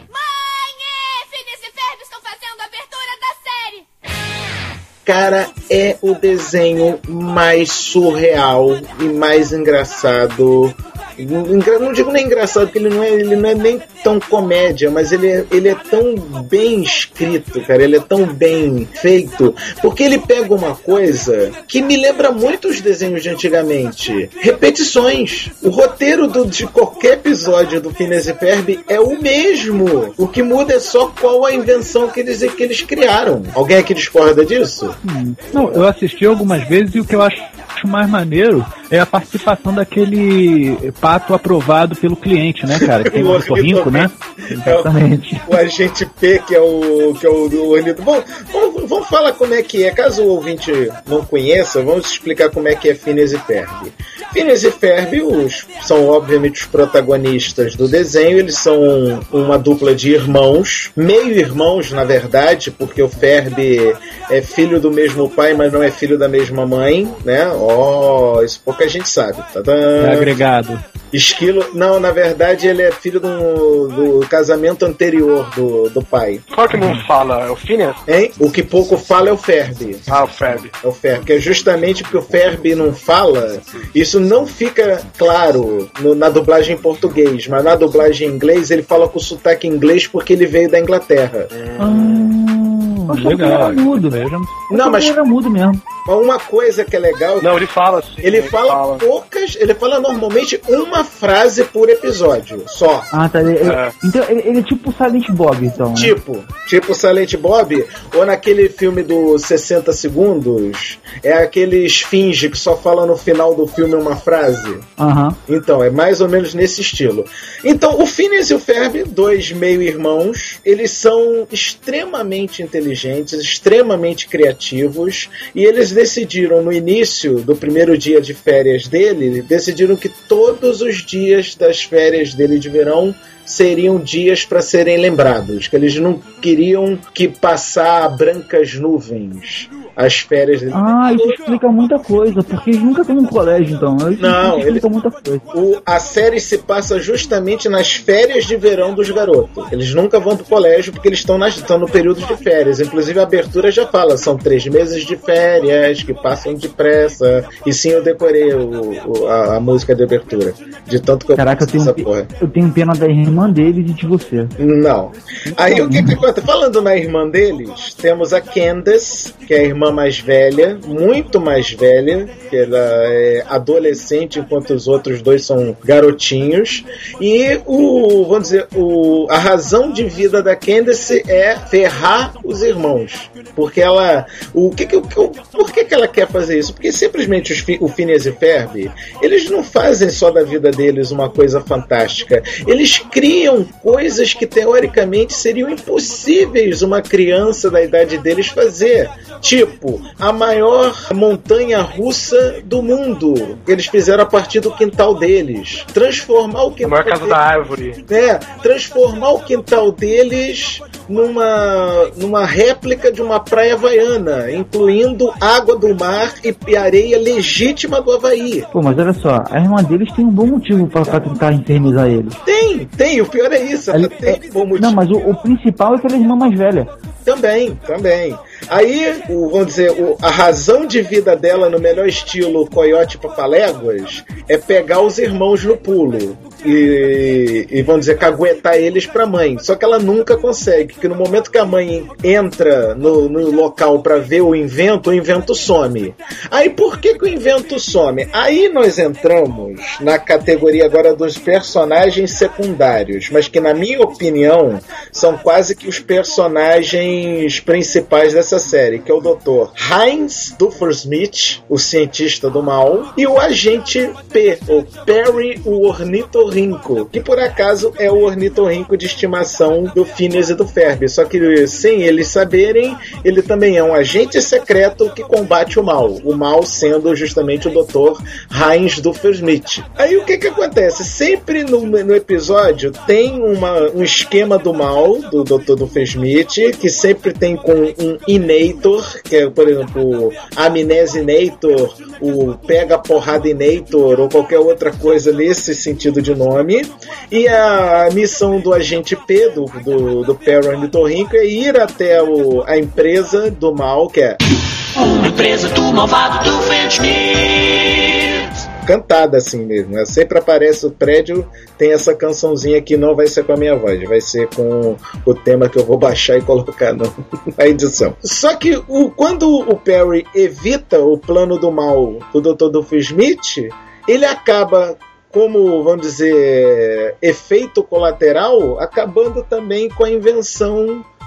Cara, é o desenho mais surreal e mais engraçado. Não digo nem engraçado, porque ele não é, ele não é nem tão comédia, mas ele é, ele é tão bem escrito, cara, ele é tão bem feito, porque ele pega uma coisa que me lembra muito os desenhos de antigamente. Repetições. O roteiro do, de qualquer episódio do Phineas e Ferb é o mesmo. O que muda é só qual a invenção que eles, que eles criaram. Alguém aqui discorda disso? Hum. Não, eu assisti algumas vezes e o que eu acho mais maneiro é a participação daquele pato aprovado pelo cliente, né, cara? Que tem um ornitorrinco, né? Exatamente. É o, o agente P, que é o que é o, o ornitorrinco. Bom, vamos, vamos, vamos falar como é que é. Caso o ouvinte não conheça, vamos explicar como é que é Phineas e Ferb. Phineas e Ferb os, são obviamente os protagonistas do desenho. Eles são uma dupla de irmãos, meio irmãos na verdade, porque o Ferb é filho do mesmo pai, mas não é filho da mesma mãe, né? Ó, oh, isso pouca gente sabe. Tadã. É agregado. Esquilo, não, na verdade ele é filho do, do casamento anterior do, do pai. Qual que não fala? É o Phineas? Hein? O que pouco fala é o Ferb. Ah, o Ferb. É o Ferb, que é justamente porque o Ferb não fala, isso não fica claro no, na dublagem em português, mas na dublagem em inglês ele fala com sotaque inglês porque ele veio da Inglaterra. Hum, Acho que era mudo. Não, mas era mudo mesmo. Uma coisa que é legal... Não, ele fala assim. Ele, ele fala, fala poucas... Ele fala normalmente uma frase por episódio, só. Ah, tá. Ele, é. Então, ele, ele é tipo Silent Bob, então. Tipo. Né? Tipo Silent Bob. Ou naquele filme do sessenta segundos, é aquele esfinge que só fala no final do filme uma frase. Aham. Uhum. Então, é mais ou menos nesse estilo. Então, o Phineas e o Ferb, dois meio-irmãos, eles são extremamente inteligentes, extremamente criativos, e eles decidiram no início do primeiro dia de férias dele, decidiram que todos os dias das férias dele de verão seriam dias para serem lembrados, que eles não queriam que passar brancas nuvens as férias dele. Ah, isso explica muita coisa, porque eles nunca estão no colégio, então. Isso não, explica ele, muita coisa. O, a série se passa justamente nas férias de verão dos garotos. Eles nunca vão pro colégio porque eles estão, nas, estão no período de férias. Inclusive a abertura já fala, são três meses de férias que passam depressa. E sim, eu decorei o, o, a, a música de abertura. De tanto que eu Caraca, eu tenho, porra. eu tenho pena da irmã deles e de você. Não. Aí o que que acontece? Falando na irmã deles, temos a Candace, que é a irmã mais velha, muito mais velha, que ela é adolescente, enquanto os outros dois são garotinhos. E o, vamos dizer, o, a razão de vida da Candace é ferrar os irmãos. Porque ela. O que que, o, por que que ela quer fazer isso? Porque simplesmente os, o Phineas e Ferb, eles não fazem só da vida deles uma coisa fantástica. Eles criam coisas que teoricamente seriam impossíveis uma criança da idade deles fazer. Tipo, a maior montanha russa do mundo. Eles fizeram a partir do quintal deles. Transformar o quintal a maior casa deles, da árvore. É, transformar o quintal deles numa, numa réplica de uma praia havaiana, incluindo água do mar e, e areia legítima do Havaí. Pô, mas olha só, a irmã deles tem um bom motivo pra, pra tentar infernizar eles. Tem, tem, o pior é isso. Ela tem é, um bom motivo. Não, mas o, o principal é que ela é a irmã mais velha. Também, também. Aí, o, vamos dizer, o, a razão de vida dela, no melhor estilo Coyote Papaléguas, é pegar os irmãos no pulo e, e vamos dizer, caguetar eles pra mãe. Só que ela nunca consegue, porque no momento que a mãe entra no, no local pra ver o invento, o invento some. Aí, por que que o invento some? Aí nós entramos na categoria agora dos personagens secundários, mas que, na minha opinião, são quase que os personagens principais dessa série, que é o doutor Heinz Doofenshmirtz, o cientista do mal, e o agente P, o Perry, o ornitorrinco, que por acaso é o ornitorrinco de estimação do Phineas e do Ferb, só que sem eles saberem, ele também é um agente secreto que combate o mal, o mal sendo justamente o doutor Heinz Doofenshmirtz. Aí o que que acontece? Sempre no, no episódio tem uma, um esquema do mal do doutor Doofenshmirtz, que sempre tem com um Inator, que é, por exemplo, o Amnesinator, o Pega Porrada Inator, ou qualquer outra coisa nesse sentido de nome. E a missão do agente P, do, do, do Perry Ornitorrinco, é ir até o, a empresa do mal, que é a empresa do malvado Doofenshmirtz. Cantada assim mesmo, né? Sempre aparece o prédio, tem essa cançãozinha que não vai ser com a minha voz, vai ser com o tema que eu vou baixar e colocar no, na edição. Só que o, quando o Perry evita o plano do mal do doutor Doofenshmirtz, ele acaba, como, vamos dizer, efeito colateral, acabando também com a invenção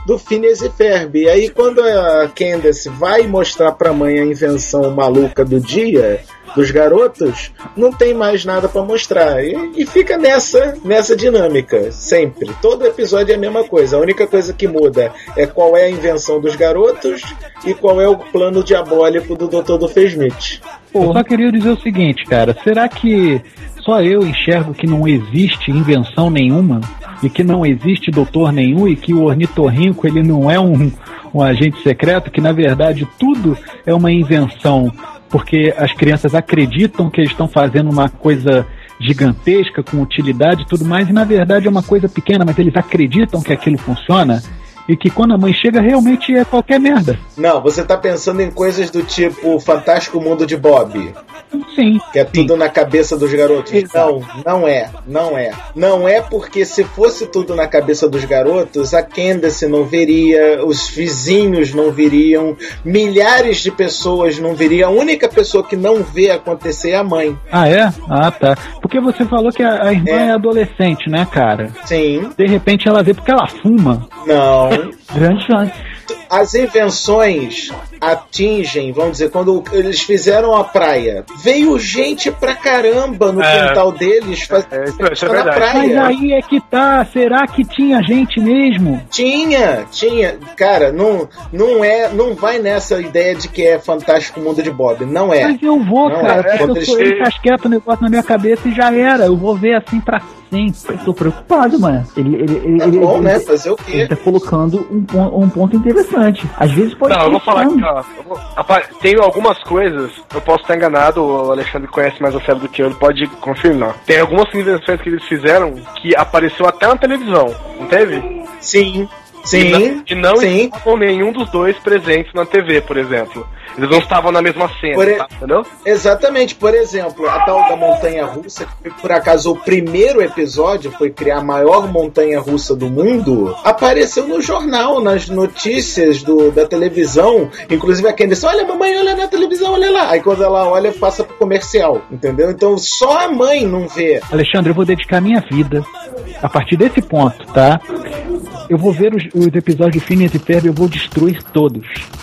do Phineas e Ferb. E aí quando a Candace vai mostrar pra mãe a invenção maluca do dia dos garotos, não tem mais nada pra mostrar. E, e fica nessa, nessa dinâmica, sempre. Todo episódio é a mesma coisa. A única coisa que muda é qual é a invenção dos garotos e qual é o plano diabólico do doutor Doofenshmirtz. Eu só queria dizer o seguinte, cara. Será que só eu enxergo que não existe invenção nenhuma? E que não existe doutor nenhum? E que o ornitorrinco, ele não é um, um agente secreto? Que, na verdade, tudo é uma invenção porque as crianças acreditam que eles estão fazendo uma coisa gigantesca, com utilidade e tudo mais, e na verdade é uma coisa pequena, mas eles acreditam que aquilo funciona, e que quando a mãe chega realmente é qualquer merda. Não, você tá pensando em coisas do tipo Fantástico Mundo de Bob. Sim. Que é tudo sim. na cabeça dos garotos. Exato. Não, não é, não é. Não é porque se fosse tudo na cabeça dos garotos, a Candace não veria, os vizinhos não viriam, milhares de pessoas não viriam. A única pessoa que não vê acontecer é a mãe. Ah, é? Ah, tá. Porque você falou que a, a irmã é. é adolescente, né, cara? Sim. De repente ela vê porque ela fuma. Não. Grande chance. As invenções atingem, vamos dizer, quando eles fizeram a praia, veio gente pra caramba no é, quintal deles fazendo é, isso, isso é na praia. Mas aí é que tá, será que tinha gente mesmo? Tinha, tinha. Cara, não, não é, não vai nessa ideia de que é Fantástico Mundo de Bob, não é. Mas eu vou, não cara, é. porque eu sou ele casqueta o negócio na minha cabeça e já era, eu vou ver assim pra sempre. Eu tô preocupado, mano. Ele, ele, ele, é ele, bom, ele, né? Ele, Fazer o quê? Ele tá colocando um, um ponto interessante. Às vezes pode Não, eu vou falar aqui, ó. Eu vou, rapaz, tem algumas coisas, eu posso estar enganado, o Alexandre conhece mais a série do que eu, ele pode confirmar. Tem algumas invenções que eles fizeram que apareceu até na televisão, não teve? Sim. Sim, e não, e não sim. estavam nenhum dos dois presentes na T V, por exemplo. Eles não estavam na mesma cena, por e... tá? Entendeu? Exatamente, por exemplo, a tal da montanha-russa, que por acaso o primeiro episódio foi criar a maior montanha-russa do mundo, apareceu no jornal, nas notícias do, da televisão, inclusive a Candace, olha mamãe, olha na televisão, olha lá. Aí quando ela olha, passa pro comercial, entendeu? Então só a mãe não vê. Alexandre, eu vou dedicar minha vida a partir desse ponto, tá? Eu vou ver os, os episódios de Phineas e Ferb e eu vou destruir todos.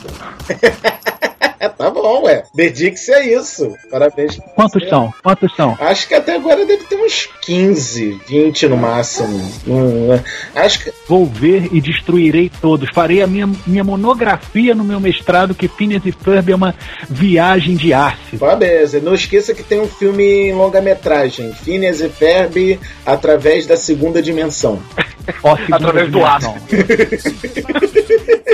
Tá bom, ué. Dedique-se a isso. Parabéns. Quantos você. são? Quantos são? Acho que até agora deve ter uns quinze, vinte no máximo. Hum, acho que... Vou ver e destruirei todos. Farei a minha, minha monografia no meu mestrado, que Phineas e Ferb é uma viagem de ácido. Parabéns. Não esqueça que tem um filme em longa-metragem. Phineas e Ferb através da segunda dimensão. Ó, segunda através dimensão. do ácido.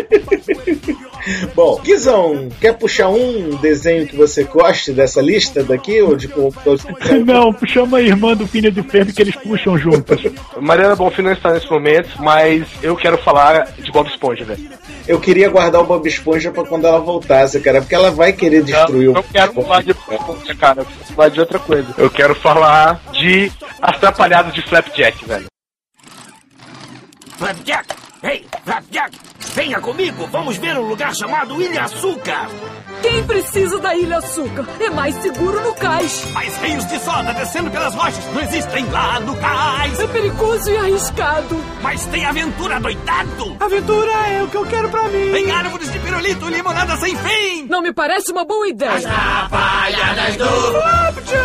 Bom, Guizão, quer puxar um desenho que você goste dessa lista daqui? Ou de... Não, chama a irmã do Phineas e Ferb que eles puxam juntas. Mariana Bonfim não está nesse momento, mas eu quero falar de Bob Esponja, velho. Eu queria guardar o Bob Esponja pra quando ela voltasse, cara, porque ela vai querer destruir não, o... Não quero falar de Bob Esponja, cara, eu quero falar de outra coisa. Eu quero falar de As Trapalhadas de Flapjack, velho. Flapjack! Ei, Flapjack! Venha comigo, vamos ver um lugar chamado Ilha Açúcar! Quem precisa da Ilha Açúcar? É mais seguro no cais. Mais rios de soda descendo pelas rochas não existem lá no cais. É perigoso e arriscado. Mas tem aventura doidado. Aventura é o que eu quero pra mim. Tem árvores de pirulito e limonada sem fim. Não me parece uma boa ideia. As Trapalhadas do Flapjack!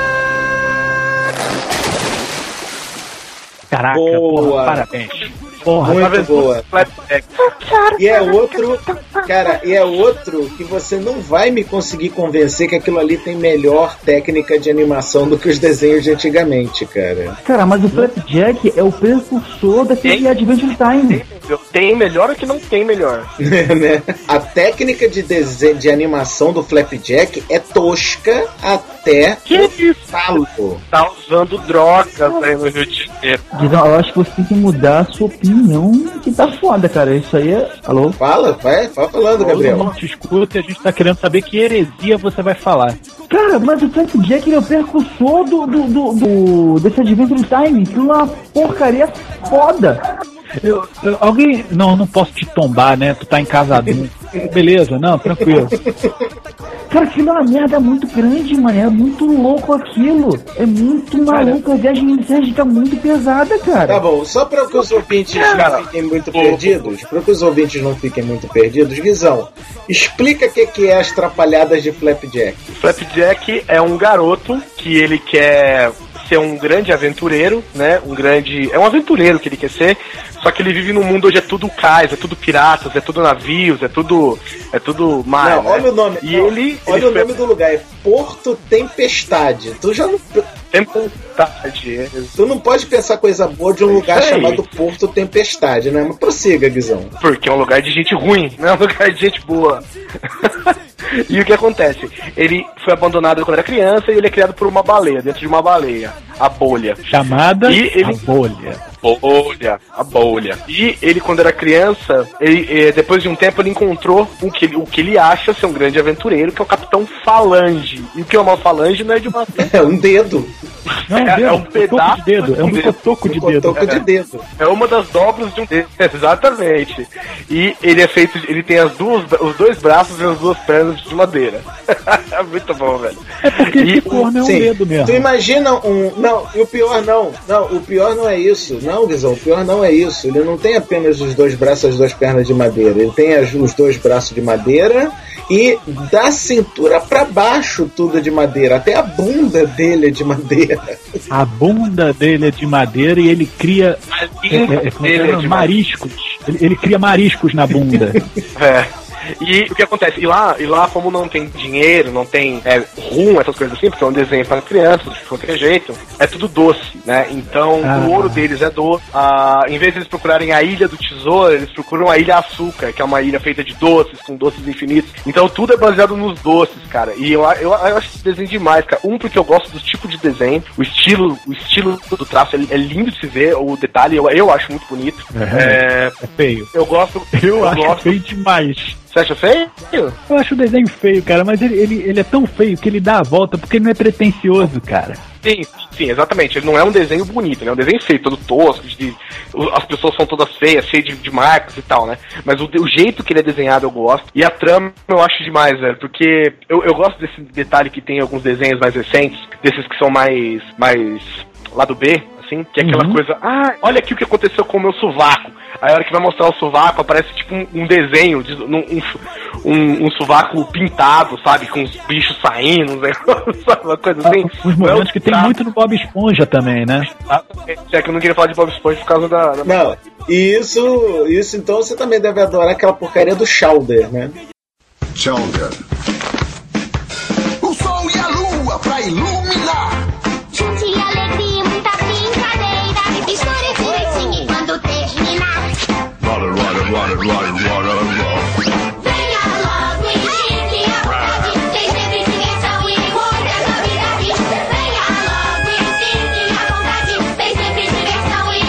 Caraca, boa. Porra, parabéns. Porra, muito boa. E é outro, cara, e é outro que você não vai me conseguir convencer que aquilo ali tem melhor técnica de animação do que os desenhos de antigamente, cara. Cara, mas o Flapjack é o precursor daquele Adventure Time. Tem melhor ou que não tem melhor? Né? A técnica de desenho, de animação do Flapjack é tosca até que falo. Tá usando drogas aí no Rio de Janeiro. Guizão, eu acho que você tem que mudar a sua opinião, que tá foda, cara. Isso aí é... Alô? Fala, vai, vai falando, Todo Gabriel. mundo te escuta e a gente tá querendo saber que heresia você vai falar. Cara, mas o Flapjack ele é o percussor do, do, do, do desse Adventure Time. Aquilo é uma porcaria foda. Eu, eu, alguém... Não, não posso te tombar, né? Tu tá em casa adulto. Beleza, não, tranquilo. Cara, aquilo é uma merda muito grande, mano. É muito louco aquilo. É muito maluco. A viagem energética muito pesada, cara. Tá bom, só para que os ouvintes não fiquem muito perdidos, para que os ouvintes não fiquem muito perdidos, Guizão, explica o que, que é as trapalhadas de Flapjack. Flapjack é um garoto que ele quer ser um grande aventureiro, né? Um grande... É um aventureiro que ele quer ser, só que ele vive num mundo onde é tudo cais, é tudo piratas, é tudo navios, é tudo... É tudo mar, Não, né? olha o nome. E não, ele... Olha ele o nome do lugar, é Porto Tempestade. Tu já não... Tempestade. Tu não pode pensar coisa boa de um lugar Sei. chamado Porto Tempestade, né? Mas prossiga, Guizão. Porque é um lugar de gente ruim, não é um lugar de gente boa. E o que acontece? Ele foi abandonado quando era criança e ele é criado por uma baleia, dentro de uma baleia, a bolha. Chamada e ele... a bolha. Bolha, a bolha. E ele, quando era criança, ele, depois de um tempo, ele encontrou o que, o que ele acha ser um grande aventureiro, que é o Capitão Falange. E o que é uma falange não é de uma... É um dedo. Não, é, dedo, é um pedaço de dedo. É um cotoco de dedo. Cotoco de dedo. É, é uma das dobras de um dedo. Exatamente. E ele é feito... Ele tem as duas, os dois braços e as duas pernas de madeira. Muito bom, velho. É porque esse corno é um Sim. dedo mesmo. Tu imagina um... Não, e o pior não. Não, o pior não é isso. Não, Guizão, o pior não é isso. Ele não tem apenas os dois braços e as duas pernas de madeira. Ele tem as, os dois braços de madeira e da cintura pra baixo tudo é de madeira. Até a bunda dele é de madeira. A bunda dele é de madeira e ele cria é, é, é, é, mariscos. Ele, ele cria mariscos na bunda. É. E o que acontece? E lá, e lá, como não tem dinheiro, não tem é, rum, essas coisas assim, porque é um desenho para crianças, de qualquer jeito, é tudo doce, né? Então, ah. o ouro deles é doce. Ah, em vez de eles procurarem a Ilha do Tesouro, eles procuram a Ilha Açúcar, que é uma ilha feita de doces, com doces infinitos. Então, tudo é baseado nos doces, cara. E eu, eu, eu acho esse desenho demais, cara. Um, porque eu gosto do tipo de desenho, o estilo, o estilo do traço é, é lindo de se ver, o detalhe eu, eu acho muito bonito. É, é feio. Eu gosto. Eu, eu acho gosto feio demais. Você acha feio? Eu acho o desenho feio, cara, mas ele, ele, ele é tão feio que ele dá a volta porque ele não é pretencioso, cara. Sim, sim, exatamente. Ele não é um desenho bonito, né? É um desenho feio, todo tosco, de, de, as pessoas são todas feias, cheias de, de marcas e tal, né? Mas o, o jeito que ele é desenhado eu gosto. E a trama eu acho demais, velho, porque eu, eu gosto desse detalhe que tem em alguns desenhos mais recentes, desses que são mais, mais lado B, assim, que é aquela uhum. coisa, ah, olha aqui o que aconteceu com o meu sovaco. Aí a hora que vai mostrar o sovaco, aparece tipo um, um desenho, de, um, um, um sovaco pintado, sabe? Com os bichos saindo, né? Uma coisa assim. Os momentos que tem muito no Bob Esponja também, né? É que eu não queria falar de Bob Esponja por causa da... da... Não, e isso, isso então você também deve adorar aquela porcaria do Chowder, né? Chowder. O sol e a lua pra iluminar. Gente e alegria, muita brincadeira. História direitinho quando terminar. Water, water, water, water, water, water. Venha logo e fique à vontade. Tem sempre diversão e muita novidade. Venha logo e fique à vontade. Tem sempre diversão e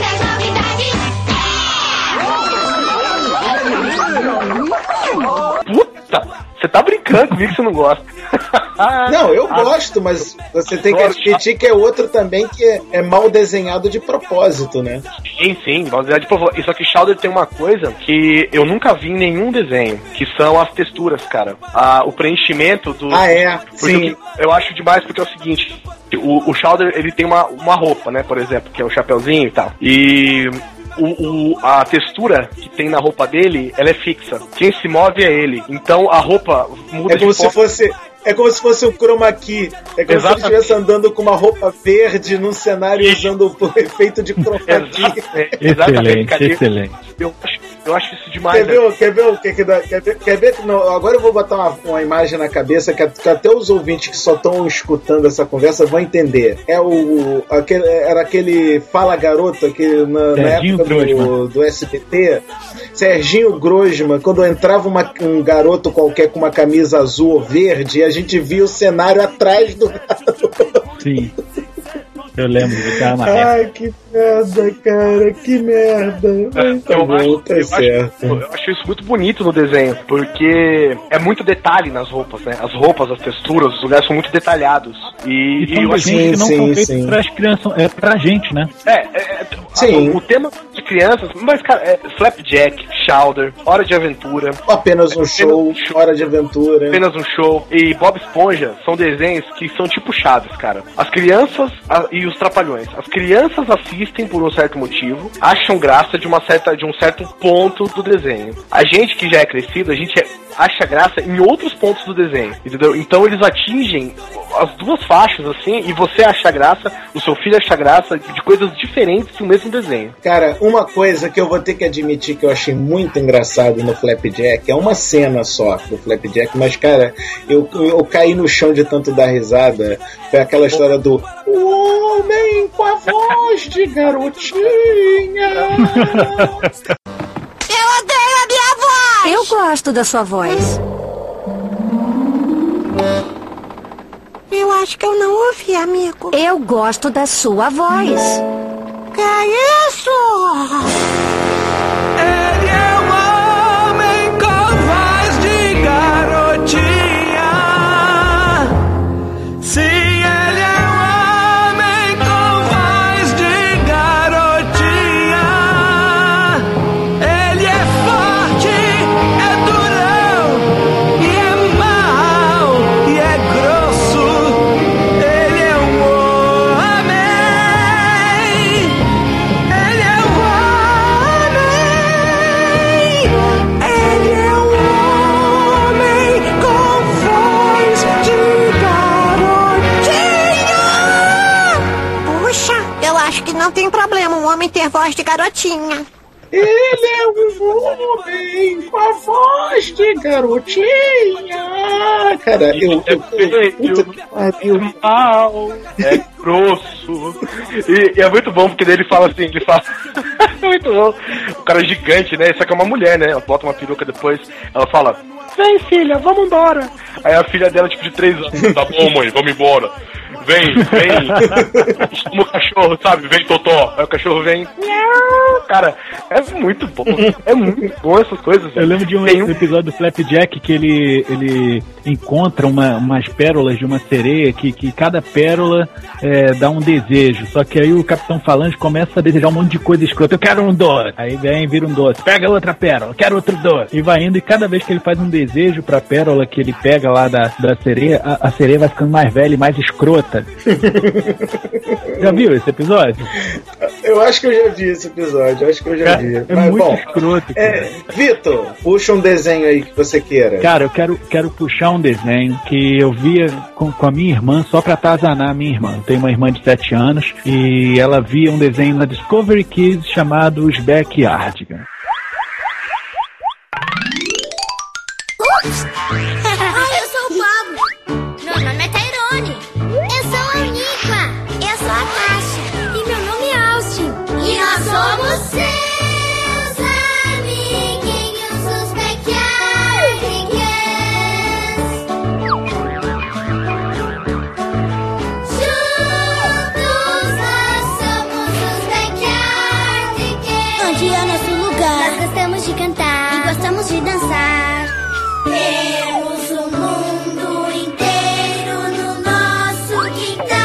muitas novidades. Puta! Você tá brincando comigo que você não gosta. Não, eu gosto, mas você tem que admitir que é outro também que é, é mal desenhado de propósito, né? Sim, sim, mal desenhado de propósito. Só que Chowder tem uma coisa que eu nunca vi em nenhum desenho, que são as texturas, cara. Ah, o preenchimento do... Ah, é? Sim. Eu, eu acho demais porque é o seguinte, o, o Chowder, ele tem uma, uma roupa, né, por exemplo, que é o chapeuzinho e tal. E... O, o, a textura que tem na roupa dele, ela é fixa. Quem se move é ele. Então a roupa muda é como de se fosse É como se fosse um chroma key. É como Exatamente. se ele estivesse andando com uma roupa verde num cenário usando o efeito de chroma key. Excelente, excelente. Eu acho, eu acho isso demais. Quer ver, quer ver, quer, quer, quer ver, quer ver que não, agora eu vou botar uma, uma imagem na cabeça que, que até os ouvintes que só estão escutando essa conversa vão entender. É o aquele, era aquele Fala Garoto que na, na época do, do S B T, Serginho Grosman, quando entrava uma, um garoto qualquer com uma camisa azul ou verde, a gente via o cenário atrás do garoto. Sim. Eu lembro do cara na Ai, época. Que merda, cara, que merda. É, tá eu, bom, acho, tá eu, certo. Acho, eu acho isso muito bonito no desenho, porque é muito detalhe nas roupas, né? As roupas, as texturas, os lugares são muito detalhados. E, e são e eu acho que não sim, são feitos para as crianças, é pra gente, né? É, é sim. A, o tema de crianças, mas, cara, é Flapjack, Chowder, Hora de Aventura. Apenas um show, Hora de Aventura. Apenas um show. E Bob Esponja são desenhos que são tipo Chaves, cara. As crianças a, e os Trapalhões. As crianças assistem por um certo motivo, acham graça de, uma certa, de um certo ponto do desenho. A gente que já é crescido, a gente é, acha graça em outros pontos do desenho, entendeu? Então eles atingem as duas faixas, assim, e você acha graça, o seu filho acha graça de coisas diferentes do mesmo desenho. Cara, uma coisa que eu vou ter que admitir que eu achei muito engraçado no Flapjack, é uma cena só do Flapjack, mas, cara, eu, eu, eu caí no chão de tanto dar risada. Foi aquela história do o homem com a voz de garotinha. Eu odeio a minha voz! Eu gosto da sua voz. Eu acho que eu não ouvi, amigo. Eu gosto da sua voz. Que é isso? Ele é um homem com voz de garotinha. Sim, ele é um homem com voz de garotinha. Ele é forte, é durão, e é mau, e é grosso. Ele é um homem. Ele é um homem. Ele é um homem com voz de garotinha. Puxa, eu acho que não tem problema um homem ter voz de garotinha. Ele é um homem com a voz de garotinha. Cara, eu... eu, eu, eu, eu é grosso. E, e é muito bom, porque daí ele fala assim, ele fala... é muito bom. O cara é gigante, né? Só que é uma mulher, né? Ela bota uma peruca depois, ela fala... Vem, filha, vamos embora. Aí a filha dela, tipo, de três anos... Tá bom, mãe, vamos embora. Vem, vem. Como o cachorro, sabe? Vem, Totó. Aí o cachorro vem... Cara, é muito bom. É muito bom essas coisas. Eu lembro de um, um episódio do Flapjack que ele, ele encontra uma, umas pérolas de uma sereia que, que cada pérola é, dá um desejo. Só que aí o Capitão Falange começa a desejar um monte de coisa escrota. Eu quero um doce. Aí vem, vira um doce. Pega outra pérola. Quero outro doce. E vai indo. E cada vez que ele faz um desejo pra pérola que ele pega lá da, da sereia, a, a sereia vai ficando mais velha e mais escrota. Já viu esse episódio? Eu acho que eu já vi esse episódio. Eu acho que eu já é, vi. É Mas, muito bom, escroto. É, Vitor, puxa um desenho aí que você queira. Cara, eu quero, quero puxar um desenho que eu via com, com a minha irmã só pra atazanar a minha irmã. Eu tenho uma irmã de sete anos e ela via um desenho na Discovery Kids chamado Os Backyardigans. Ups! Ah, eu sou o Pablo. Meu nome é Tairone. Eu sou a Nicola. Eu sou a Tasha. E meu nome é Austin. E nós somos seus amiguinhos, os Backyardigans. Juntos nós somos os Backyardigans. Onde é nosso lugar? Nós gostamos de cantar e gostamos de dançar. Temos o mundo inteiro no nosso quintal,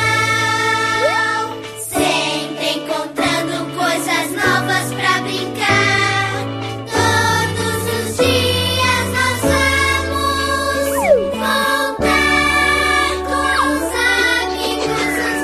sempre encontrando coisas novas pra brincar. Todos os dias nós vamos voltar com os amigos, os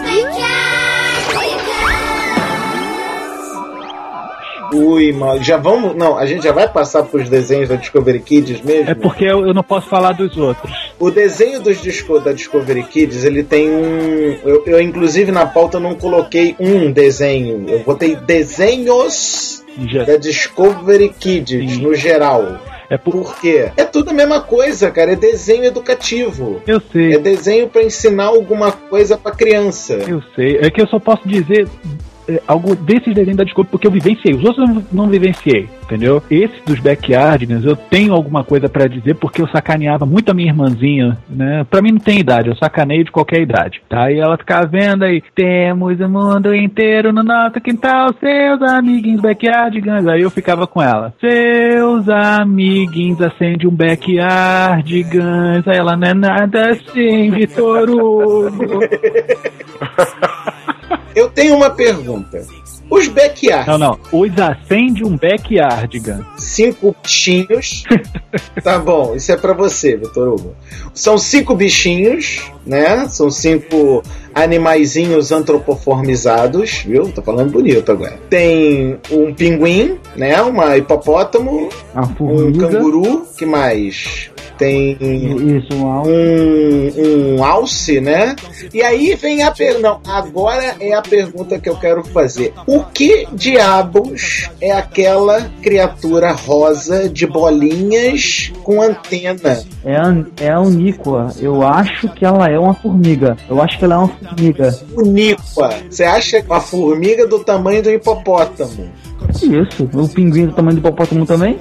Backyardigans. Ui, mal. Já vamos. Não, a gente já vai passar pros desenhos da Discovery Kids mesmo? É porque eu, eu não posso falar dos outros. O desenho dos disco, da Discovery Kids, ele tem um... Eu, eu, inclusive, na pauta não coloquei um desenho. Eu botei desenhos Já. da Discovery Kids, Sim. no geral. É por... por quê? É tudo a mesma coisa, cara. É desenho educativo. Eu sei. É desenho pra ensinar alguma coisa pra criança. Eu sei. É que eu só posso dizer... algo desses desenhos da Discovery, porque eu vivenciei, os outros eu não, não vivenciei, entendeu? Esse dos Backyardigans, eu tenho alguma coisa pra dizer, porque eu sacaneava muito a minha irmãzinha, né? Pra mim não tem idade, eu sacaneio de qualquer idade, tá? E ela ficava vendo aí, temos o mundo inteiro no nosso quintal, seus amiguinhos Backyardigans, aí eu ficava com ela, seus amiguinhos acende um Backyardigans, aí ela, não é nada assim, Vitor Hugo. Eu tenho uma pergunta. Os backyard. Não, não. Os acende um backyardigan. Cinco bichinhos. Tá bom, isso é pra você, Vitor Hugo. São cinco bichinhos, né? São cinco animaizinhos antropoformizados, viu? Tô falando bonito agora. Tem um pinguim, né? Uma hipopótamo, um canguru, que mais? Tem Isso, um alce. Um, um alce, né? E aí vem a pergunta. Não, agora é a pergunta que eu quero fazer. O que diabos é aquela criatura rosa de bolinhas com antena? É a, é a uníqua. Eu acho que ela é uma formiga. Eu acho que ela é uma formiga. Uníqua. Você acha uma formiga do tamanho do hipopótamo? Isso. O pinguim do tamanho do hipopótamo também?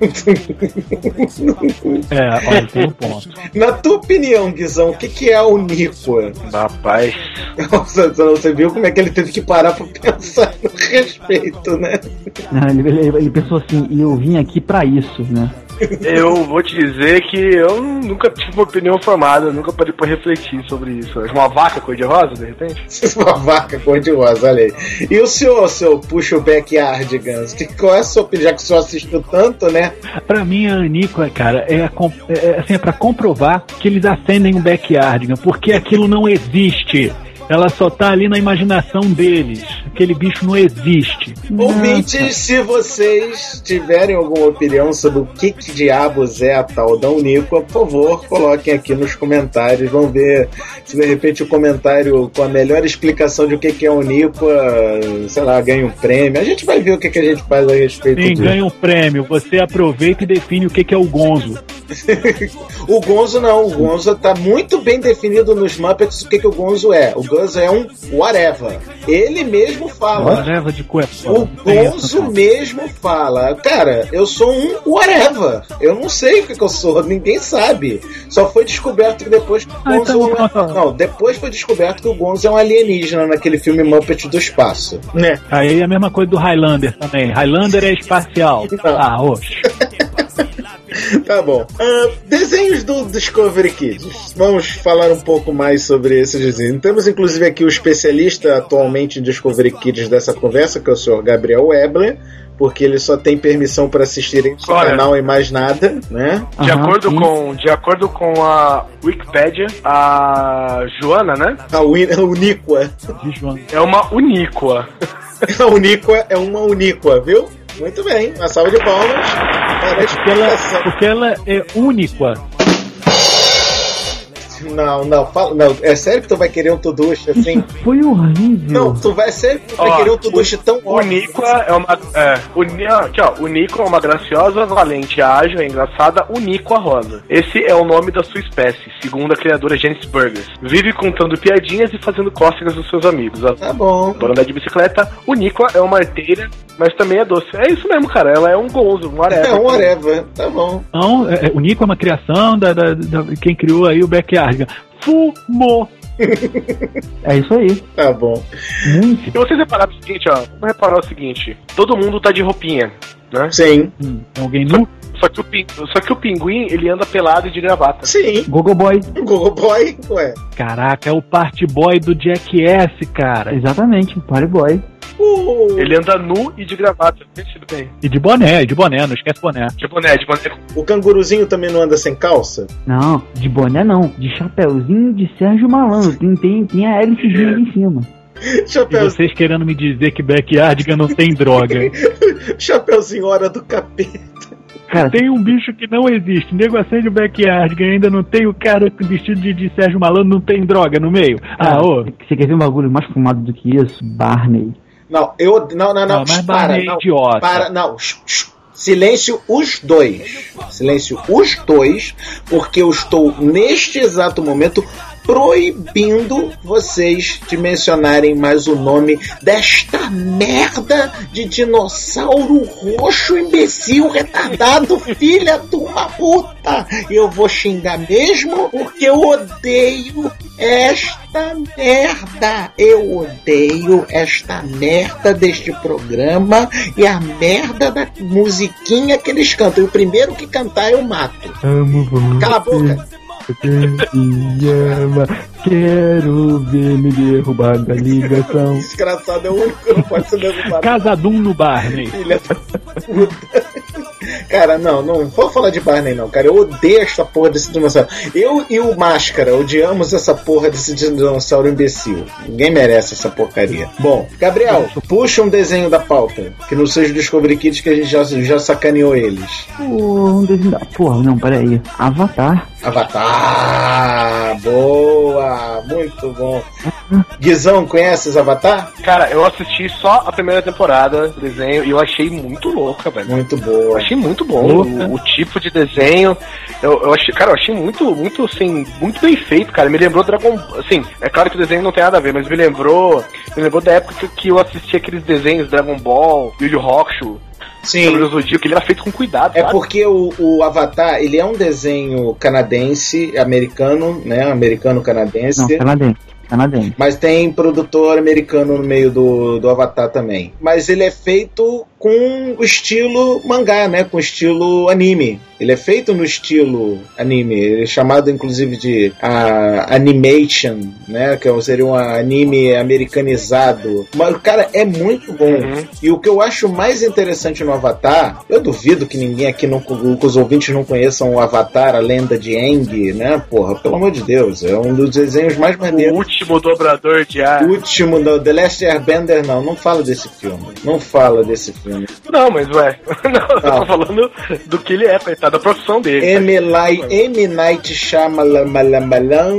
É, olha, tem um ponto. Na tua opinião, Guizão, o que, que é a uníqua? Rapaz. Nossa, você viu como é que ele teve que parar pra pensar no respeito, né? Não, ele, ele, ele pensou assim, e eu vim aqui pra isso, né? Eu vou te dizer que eu nunca tive uma opinião formada, nunca parei pra refletir sobre isso. Uma vaca cor-de-rosa, de repente? Uma vaca cor-de-rosa, olha aí. E o senhor, seu puxa o backyardigans? Qual é a sua opinião, já que o senhor assistiu tanto, né? Pra mim, a Aníqua, cara, é, é, assim, é pra comprovar que eles acendem um backyardigan, porque aquilo não existe. Ela só tá ali na imaginação deles. Aquele bicho não existe. Ouvintes, se vocês tiverem alguma opinião sobre o que, que diabos é a tal da Uníqua, por favor, coloquem aqui nos comentários. Vamos ver se de repente o comentário com a melhor explicação de o que, que é a Uníqua, sei lá, ganha um prêmio. A gente vai ver o que, que a gente faz a respeito Sim, disso. ganha um prêmio. Você aproveita e define o que, que é o Gonzo. O Gonzo não. O Gonzo tá muito bem definido nos Muppets o que, que o Gonzo é. O Gonzo é um whatever. Ele mesmo fala. Whatever de coisa. O Gonzo mesmo fala. Cara, eu sou um whatever. Eu não sei o que, que eu sou. Ninguém sabe. Só foi descoberto que depois que o Ah, Gonzo então, é... pronto. Não, depois foi descoberto que o Gonzo é um alienígena naquele filme Muppet do Espaço. Né? Aí é a mesma coisa do Highlander também. Highlander é espacial. Ah, oxe. Tá bom. Uh, desenhos do Discovery Kids. Vamos falar um pouco mais sobre esses desenhos. Temos inclusive aqui o especialista atualmente em Discovery Kids dessa conversa, que é o senhor Gabriel Webler, porque ele só tem permissão para assistir em seu Olha, canal e mais nada, né? De, Aham, acordo sim. com, de acordo com a Wikipédia, a Joana, né? A Uníqua. É uma uníqua. A Uníqua é uma uníqua, viu? Muito bem, uma salva de palmas para a Porque ela, explicação. porque ela é única. Não, não, fala, não, é sério que tu vai querer um Tuduche assim? Foi horrível. Não, tu vai, é sério que tu vai Ó, querer um Tuduche tão óbvio? Uníqua é uma. É, uni, aqui, ó, Uníqua é uma graciosa, valente, ágil e engraçada Uníqua rosa. Esse é o nome da sua espécie, segundo a criadora Janice Burgess. Vive contando piadinhas e fazendo cócegas dos seus amigos. Tá bom. Por andar de bicicleta, Uníqua é uma arteira, mas também é doce. É isso mesmo, cara. Ela é um gonzo, um whatever. É um whatever, tá bom. Não, é, é, o Nico é uma criação da, da, da quem criou aí o backyardigan. Fumou. É isso aí. Tá bom. Muito. E vocês repararam o seguinte, ó. Vamos reparar o seguinte. Todo mundo tá de roupinha, né? Sim. Hum, alguém nu? Só que, o pin, só que o pinguim, ele anda pelado e de gravata. Sim. Gogo Boy. Gogo Boy, ué. Caraca, é o party boy do Jackass, cara. Exatamente, Party Boy. Uh, Ele anda nu e de gravata. Vestido bem. E de boné, de boné, não esquece boné. De boné, de boné. O canguruzinho também não anda sem calça? Não, de boné não. De chapeuzinho de Sérgio Malandro. Tem, tem, tem a hélicezinha ali em cima. Chapéu... E vocês querendo me dizer que backyardigan não tem droga. Chapeuzinho hora do capeta. Cara, Tem um bicho que não existe. Nego acende o backyardigan, ainda não tem o cara vestido de, de Sérgio Malandro, não tem droga no meio. Ah, cara, ô. você quer ver um bagulho mais fumado do que isso? Barney. Não, eu. Não, não, não. Não, mas para, Barney é não. idiota. Para, não. Silêncio, os dois. Silêncio, os dois, porque eu estou neste exato momento proibindo vocês de mencionarem mais o nome desta merda de dinossauro roxo, imbecil, retardado, filha de uma puta. Eu vou xingar mesmo porque eu odeio esta merda. Eu odeio esta merda deste programa e a merda da musiquinha que eles cantam. E o primeiro que cantar eu mato. Amo você. Cala a boca. me ama, quero ver me derrubar da ligação. Desgraçado, é o único que não pode ser derrubado. Casadum no Barney. Filha da puta. Cara, não, não vou falar de Barney não, cara. Eu odeio essa porra desse dinossauro. Eu e o Máscara odiamos essa porra desse dinossauro imbecil. Ninguém merece essa porcaria. Bom, Gabriel, puxa um desenho da pauta, que não seja o Discovery Kids, que a gente já, já sacaneou eles. Pô, um desenho da... Porra, não, peraí. Avatar. Avatar, boa, muito bom. Guizão, conheces Avatar? Cara, eu assisti só a primeira temporada do desenho e eu achei muito louca, velho. Muito boa. Eu achei muito bom o, o tipo de desenho. Eu, eu achei, cara, eu achei muito, muito, assim, muito bem feito, cara. Me lembrou Dragon Ball. Assim, é claro que o desenho não tem nada a ver, mas me lembrou. Me lembrou da época que eu assisti aqueles desenhos Dragon Ball, Yu Yu Hakusho. Sim. Que ele era feito com cuidado. É sabe? porque o, o Avatar, ele é um desenho canadense, americano, né? Americano-canadense. Não, canadense. Canadense. Mas tem produtor americano no meio do, do Avatar também. Mas ele é feito com o estilo mangá, né? Com o estilo anime. Ele é feito no estilo anime. Ele é chamado, inclusive, de uh, animation, né? Que seria um anime americanizado. Mas, cara, é muito bom. Uhum. E o que eu acho mais interessante no Avatar, eu duvido que ninguém aqui, não, que os ouvintes não conheçam o Avatar, a lenda de Aang, né? Porra, pelo amor de Deus. É um dos desenhos mais maneiros. O último dobrador de ar. O último, do The Last Airbender, não. Não fala desse filme. Não fala desse filme. Não, mas ué, não, eu tô falando do que ele é, coitado, da profissão dele. M. Night Shyamalan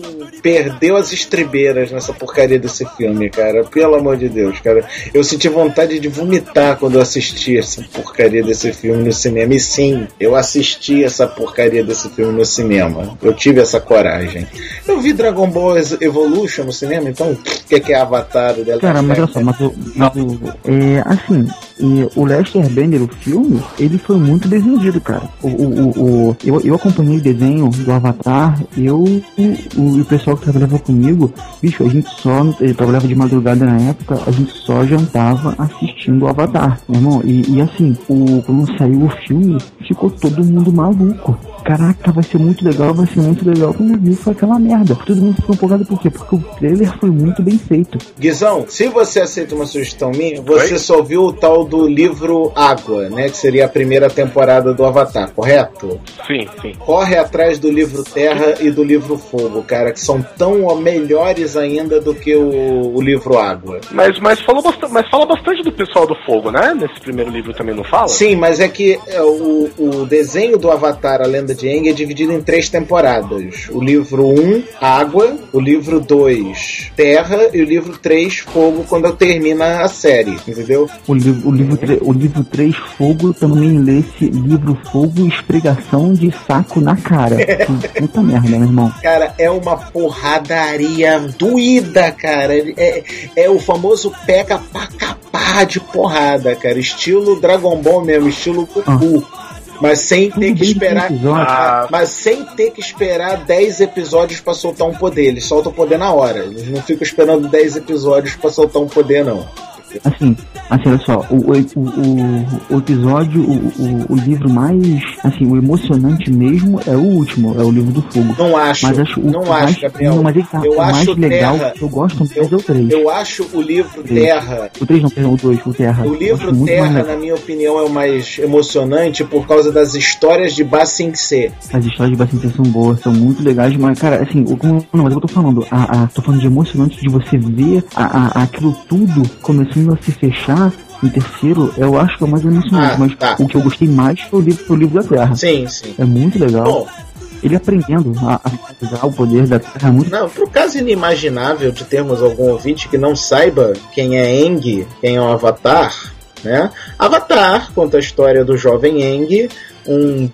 perdeu as estribeiras nessa porcaria desse filme, cara. Pelo amor de Deus, cara. Eu senti vontade de vomitar quando eu assisti essa porcaria desse filme no cinema. E sim, eu assisti essa porcaria desse filme no cinema. Eu tive essa coragem. Eu vi Dragon Ball Evolution no cinema, então o que é, que é Avatar dela? Cara, mas olha só, mas o, mas o é, assim, e o Last Airbender, o filme, ele foi muito bem vendido, cara. O, o, o, eu, eu acompanhei o desenho do Avatar, eu e o, o pessoal que trabalhava comigo, bicho, a gente só, ele trabalhava de madrugada na época, a gente só jantava assistindo o Avatar, meu irmão. E, e assim, o, quando saiu o filme, ficou todo mundo maluco. Caraca, vai ser muito legal, vai ser muito legal. Quando viu, foi aquela merda. Todo mundo ficou empolgado por quê? Porque o trailer foi muito bem feito. Guizão, se você aceita uma sugestão minha, você Oi? só viu o tal do livro Água, né? Que seria a primeira temporada do Avatar, correto? Sim, sim. Corre atrás do livro Terra e do livro Fogo, cara, que são tão ó, melhores ainda do que o, o livro Água. Mas, mas, falou bastante, mas fala bastante do pessoal do Fogo, né? Nesse primeiro livro também não fala? Sim, mas é que é, o, o desenho do Avatar, a Lenda de Aang, é dividido em três temporadas. O livro um, Água, o livro dois, Terra, e o livro três, Fogo, quando termina a série, entendeu? O livro, o livro, o livro três, Fogo, também lê-se livro Fogo, esfregação de saco na cara. Puta merda, meu irmão. Cara, é uma porradaria doída, cara. É, é o famoso pega pra capar de porrada, cara. Estilo Dragon Ball mesmo, estilo Goku. Ah. Mas sem ter que esperar. Ah, mas sem ter que esperar dez episódios pra soltar um poder. Eles soltam o poder na hora. Eles não ficam esperando dez episódios pra soltar um poder, não. Assim, assim, olha só, o, o, o, o episódio, o, o, o livro mais, assim, o emocionante mesmo é o último, é o livro do Fogo. Não acho, mas acho não o acho, mais, Gabriel. Não, mas ele tá, eu o acho mais legal terra, que eu gosto mais é o três. Eu acho o livro o Terra... O três não, perdão, o dois, o Terra. O livro Terra, na minha opinião, é o mais emocionante por causa das histórias de Ba Sing Se. As histórias de Ba Sing Se são boas, são muito legais, mas, cara, assim, o, não, mas eu tô falando, a, a, tô falando de emocionante, de você ver a, a, aquilo tudo começando a se fechar. Em terceiro, eu acho que é o mais emocionante, ah, mas tá. O que eu gostei mais foi o livro, foi o livro da Terra. Sim, sim. É muito legal. Bom, ele aprendendo a, a usar o poder da Terra. É muito... Não, pro caso inimaginável de termos algum ouvinte que não saiba quem é Aang, quem é o Avatar, né? Avatar conta a história do jovem Aang, um,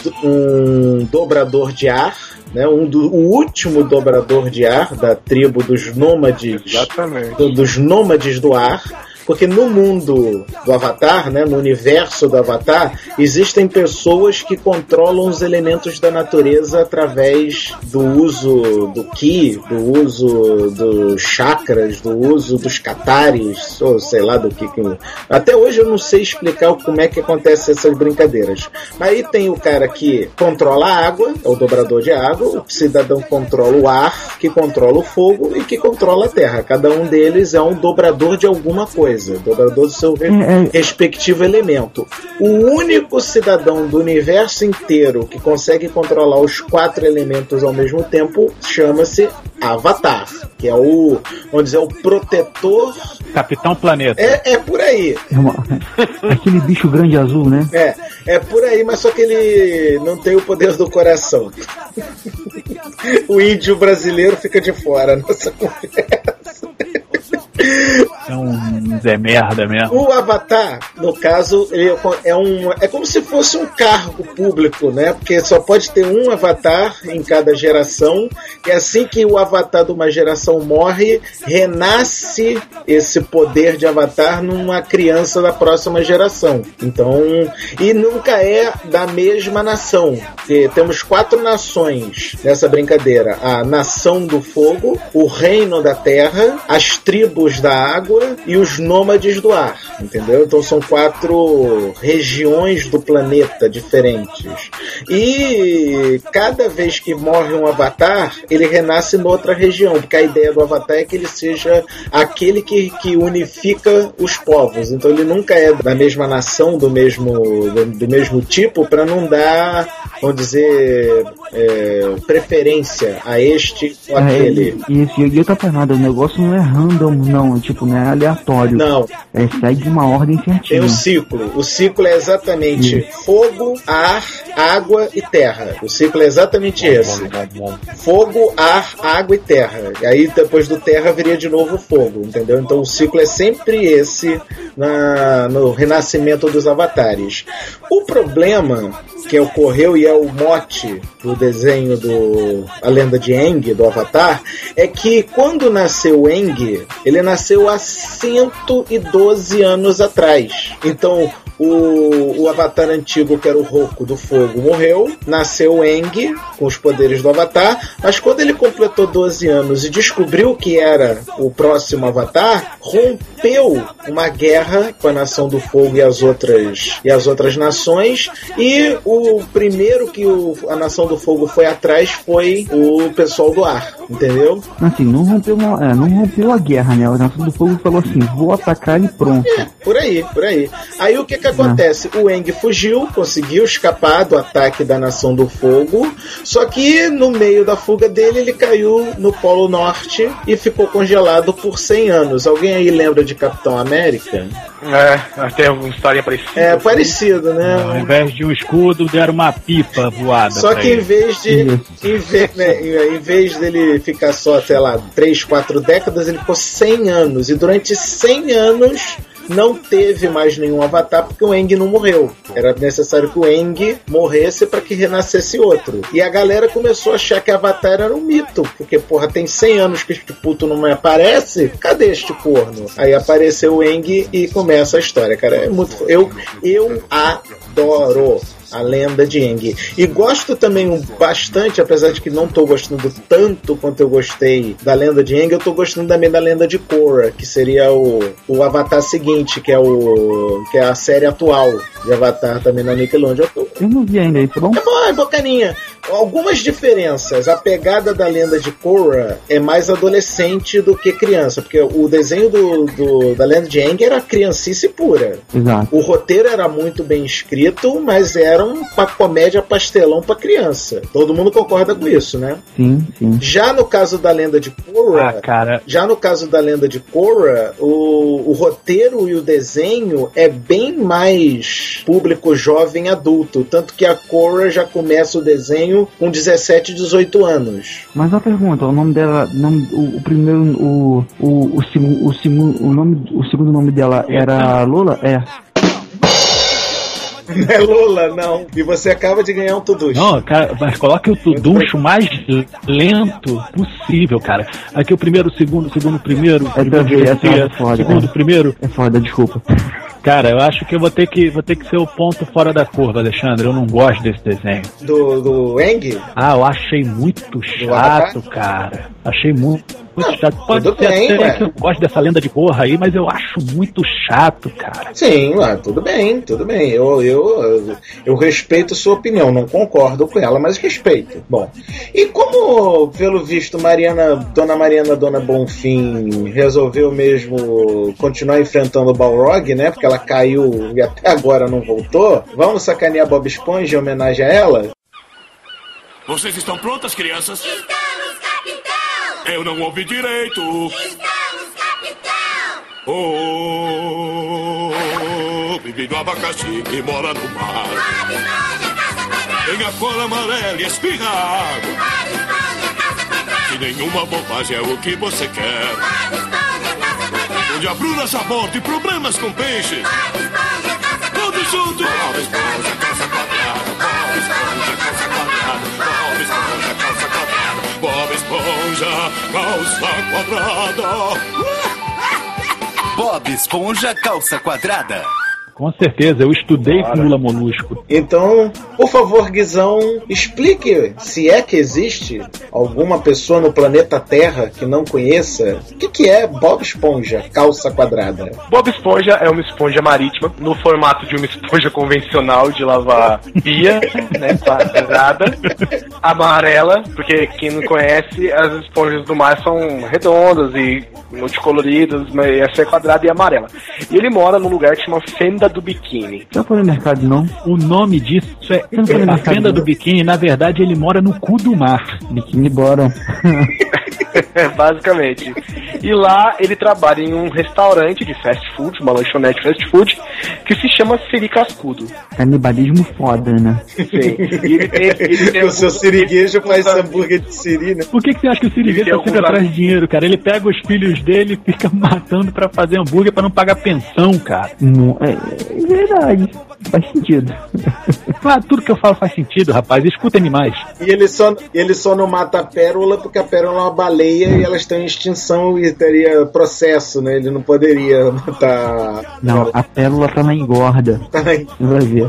um dobrador de ar, né, um do, o último dobrador de ar da tribo dos nômades, do, dos nômades do ar, Porque no mundo do Avatar, né, no universo do Avatar, existem pessoas que controlam os elementos da natureza através do uso do Ki, do uso dos chakras, do uso dos kataris, ou sei lá do que que... Até hoje eu não sei explicar como é que acontece essas brincadeiras. Mas aí tem o cara que controla a água, é o dobrador de água, o cidadão controla o ar, que controla o fogo e que controla a terra. Cada um deles é um dobrador de alguma coisa, dobrador do seu re- respectivo elemento. O único cidadão do universo inteiro que consegue controlar os quatro elementos ao mesmo tempo chama-se Avatar, que é o, vamos dizer, o protetor... Capitão Planeta. É, é por aí. É uma... Aquele bicho grande azul, né? É, é por aí, mas só que ele não tem o poder do coração. O índio brasileiro fica de fora nessa conversa. É um Zé Merda mesmo. O Avatar, no caso, ele é, um, é como se fosse um cargo público, né? Porque só pode ter um Avatar em cada geração, e assim que o Avatar de uma geração morre, renasce esse poder de Avatar numa criança da próxima geração. Então, e nunca é da mesma nação. Porque temos quatro nações nessa brincadeira: a Nação do Fogo, o Reino da Terra, as tribos da água e os nômades do ar, entendeu? Então são quatro regiões do planeta diferentes. E cada vez que morre um Avatar, ele renasce noutra região, porque a ideia do Avatar é que ele seja aquele que, que unifica os povos. Então ele nunca é da mesma nação, do mesmo, do, do mesmo tipo, para não dar, vamos dizer, é, preferência a este ou aquele. É, isso, e outra parada, o negócio não é random, não, tipo, não é aleatório. Não. É, segue uma ordem certinha. Tem um ciclo. O ciclo é exatamente isso. Fogo, ar, água e terra. O ciclo é exatamente bom, esse. Bom, bom, bom. Fogo, ar, água e terra. E aí depois do terra viria de novo o fogo, entendeu? Então o ciclo é sempre esse na, no renascimento dos avatares. O problema que ocorreu, e é o mote do desenho do A Lenda de Aang, do Avatar, é que quando nasceu Aang, ele nasceu há cento e doze anos atrás. Então o, o Avatar antigo, que era o Roku do Fogo, morreu, nasceu Aang com os poderes do Avatar, mas quando ele completou doze anos e descobriu que era o próximo Avatar, rompeu uma guerra com a Nação do Fogo e as outras, e as outras nações, e o primeiro que o, a Nação do Fogo foi atrás foi o pessoal do ar, entendeu? Assim, não rompeu, uma, é, não rompeu a guerra, né? A Nação do Fogo falou assim, vou atacar e pronto. É, por aí, por aí. Aí o que que acontece? O Aang fugiu, conseguiu escapar do ataque da Nação do Fogo, só que no meio da fuga dele ele caiu no Polo Norte e ficou congelado por cem anos. Alguém aí lembra de Capitão América? É, tem uma história parecida. É, assim. Parecido, né? Ao invés de um escudo, deram uma pipa voada. Só que ele. em vez de em vez, né, em vez dele ficar só, sei lá, três, quatro décadas, ele ficou cem anos. E durante cem anos não teve mais nenhum Avatar porque o Aang não morreu. Era necessário que o Aang morresse para que renascesse outro. E a galera começou a achar que Avatar era um mito, porque, porra, tem cem anos que este puto não me aparece, cadê este corno? Aí apareceu o Aang e começa a história, cara. É muito... Eu, eu adoro A Lenda de Aang. E gosto também bastante, apesar de que não estou gostando tanto quanto eu gostei da Lenda de Aang, eu estou gostando também da Lenda de Korra, que seria o, o Avatar seguinte, que é, o, que é a série atual de Avatar também na Nickelodeon. Eu, tô... eu não vi ainda isso, bom? É bom, é bacaninha. Algumas diferenças. A pegada da Lenda de Korra é mais adolescente do que criança, porque o desenho do, do, da Lenda de Aang era criancice pura. Exato. O roteiro era muito bem escrito, mas era uma comédia pastelão pra criança. Todo mundo concorda com isso, né? Sim, sim. Já no caso da Lenda de Korra, ah, cara. já no caso da Lenda de Korra, o, o roteiro e o desenho é bem mais público jovem adulto, tanto que a Korra já começa o desenho com dezessete, dezoito anos. Mas uma pergunta, o nome dela, nome, o, o primeiro, o, o, o, o, o, o, nome, o segundo nome dela era Lola? É. Não é Lula, não. E você acaba de ganhar um tuducho. Não, cara, mas coloque o tuducho mais lento possível, cara. Aqui o primeiro, segundo, segundo, primeiro, É segundo, também, essa é terceiro, foda, segundo, cara. primeiro. É foda, desculpa. Cara, eu acho que eu vou ter que, vou ter que ser o ponto fora da curva, Alexandre. Eu não gosto desse desenho. Do, do Eng? Ah, eu achei muito chato, cara. Achei muito, muito chato. Pode tudo ser bem, até ué. que eu gosto dessa lenda de porra aí, mas eu acho muito chato, cara. Sim, ué, tudo bem, tudo bem. Eu, eu, eu respeito sua opinião, não concordo com ela, mas respeito. Bom, e como, pelo visto, Mariana, Dona Mariana Dona Bonfim resolveu mesmo continuar enfrentando o Balrog, né? Porque ela caiu e até agora não voltou. Vamos sacanear Bob Esponja em homenagem a ela? Vocês estão prontas, crianças? Estamos, capitão! Eu não ouvi direito. Estamos, capitão! Oh, vive do abacaxi e mora no mar. Bob Esponja, calça quadrada! Tem a cor amarela e espirra água. Bob Esponja, calça quadrada! E nenhuma bobagem é o que você quer. Bob Esponja, calça quadrada! Onde abruras a bordo e problemas com peixes. Bob Esponja, calça quadrada! Todos juntos! Bob Esponja, calça quadrada. Bob Esponja, calça quadrada. Bob Esponja, calça quadrada. Bob Esponja, calça quadrada. Bob Esponja, calça quadrada. Com certeza, eu estudei com Lula Molusco. Então, por favor, Guizão, explique se é que existe alguma pessoa no planeta Terra que não conheça o que, que é Bob Esponja, calça quadrada. Bob Esponja é uma esponja marítima no formato de uma esponja convencional de lavar pia, né, quadrada, amarela, porque quem não conhece, as esponjas do mar são redondas e multicoloridas, mas essa é quadrada e amarela. E ele mora num lugar que chama Fenda do Biquíni. Já foi no mercado, não? O nome disso é a fenda do biquíni. Na verdade, ele mora no cu do mar. Biquíni bora. Basicamente. E lá ele trabalha em um restaurante de fast food, uma lanchonete fast food, que se chama Siri Cascudo. Canibalismo foda, né? Sim. E ele tem, ele tem o seu siriguejo faz hambúrguer de siri, né? Por que, que você acha que o siriguejo tá sempre atrás de dinheiro, cara? Ele pega os filhos dele e fica matando pra fazer hambúrguer pra não pagar pensão, cara. Não, é, é verdade. Faz sentido. Claro, tudo que eu falo faz sentido, rapaz. Escuta animais. E ele só, ele só não mata a pérola porque a pérola é uma baleia e elas estão em extinção e teria processo, né? Ele não poderia matar... Não, a pérola tá na engorda. Tá na... Vai ver.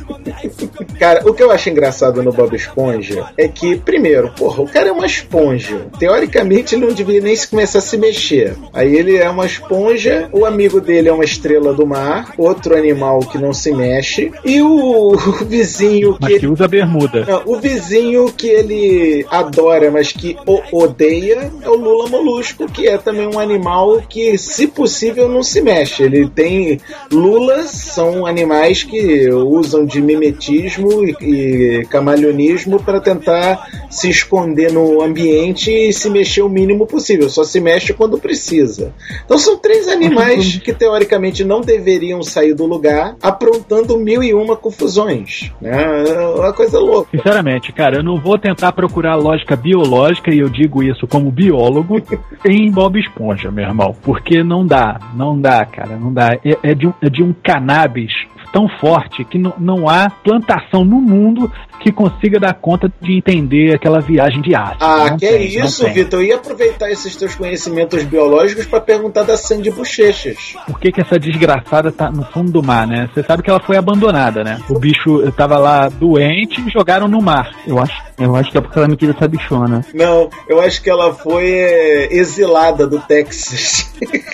Cara, o que eu acho engraçado no Bob Esponja é que, primeiro, porra, o cara é uma esponja. Teoricamente, ele não devia nem se começar a se mexer. Aí ele é uma esponja, o amigo dele é uma estrela do mar, outro animal que não se mexe, e o, o vizinho que... Mas que usa bermuda. Não, o vizinho que ele adora, mas que o odeia, é o Lula Molusco, que é também um animal que, se possível, não se mexe. Ele tem... Lulas são animais que usam de mimetismo e, e camaleonismo para tentar se esconder no ambiente e se mexer o mínimo possível. Só se mexe quando precisa. Então são três animais que, teoricamente, não deveriam sair do lugar, aprontando mil e uma confusões. Né? É uma coisa louca. Sinceramente, cara, eu não vou tentar procurar lógica biológica, e eu digo isso como biólogo, em Bob Esponja, meu irmão. Porque não dá, não dá, cara, não dá. É, é, de, um, é de um cannabis tão forte que não, não há plantação no mundo que consiga dar conta de entender aquela viagem de ácido. Ah, não que tem, é isso, Vitor? Eu ia aproveitar esses teus conhecimentos biológicos para perguntar da Sandy Bochechas. Por que que essa desgraçada tá no fundo do mar, né? Você sabe que ela foi abandonada, né? O bicho tava lá doente e jogaram no mar. Eu acho, eu acho que é porque ela me queria essa bichona. Não, eu acho que ela foi é, exilada do Texas.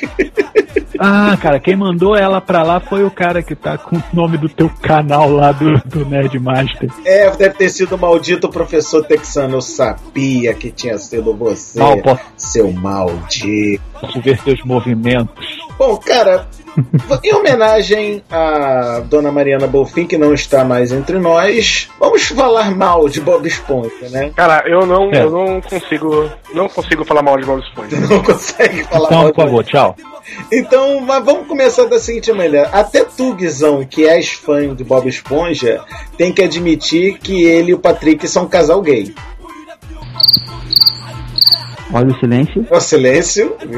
Ah, cara, quem mandou ela pra lá foi o cara que tá com o nome do teu canal lá do, do Nerdmaster. É, deve ter sido o maldito professor texano. Eu sabia que tinha sido você, Mal, posso... seu maldito. Posso ver seus movimentos. Bom, cara, em homenagem a Dona Mariana Bonfim, que não está mais entre nós, vamos falar mal de Bob Esponja, né? Cara, eu não, é. eu não consigo, não consigo falar mal de Bob Esponja. Não consegue falar então, mal de por favor, tchau. Então, mas vamos começar da seguinte maneira. Até tu, Guizão, que és fã de Bob Esponja, tem que admitir que ele e o Patrick são um casal gay. Olha o silêncio. O silêncio. Viu?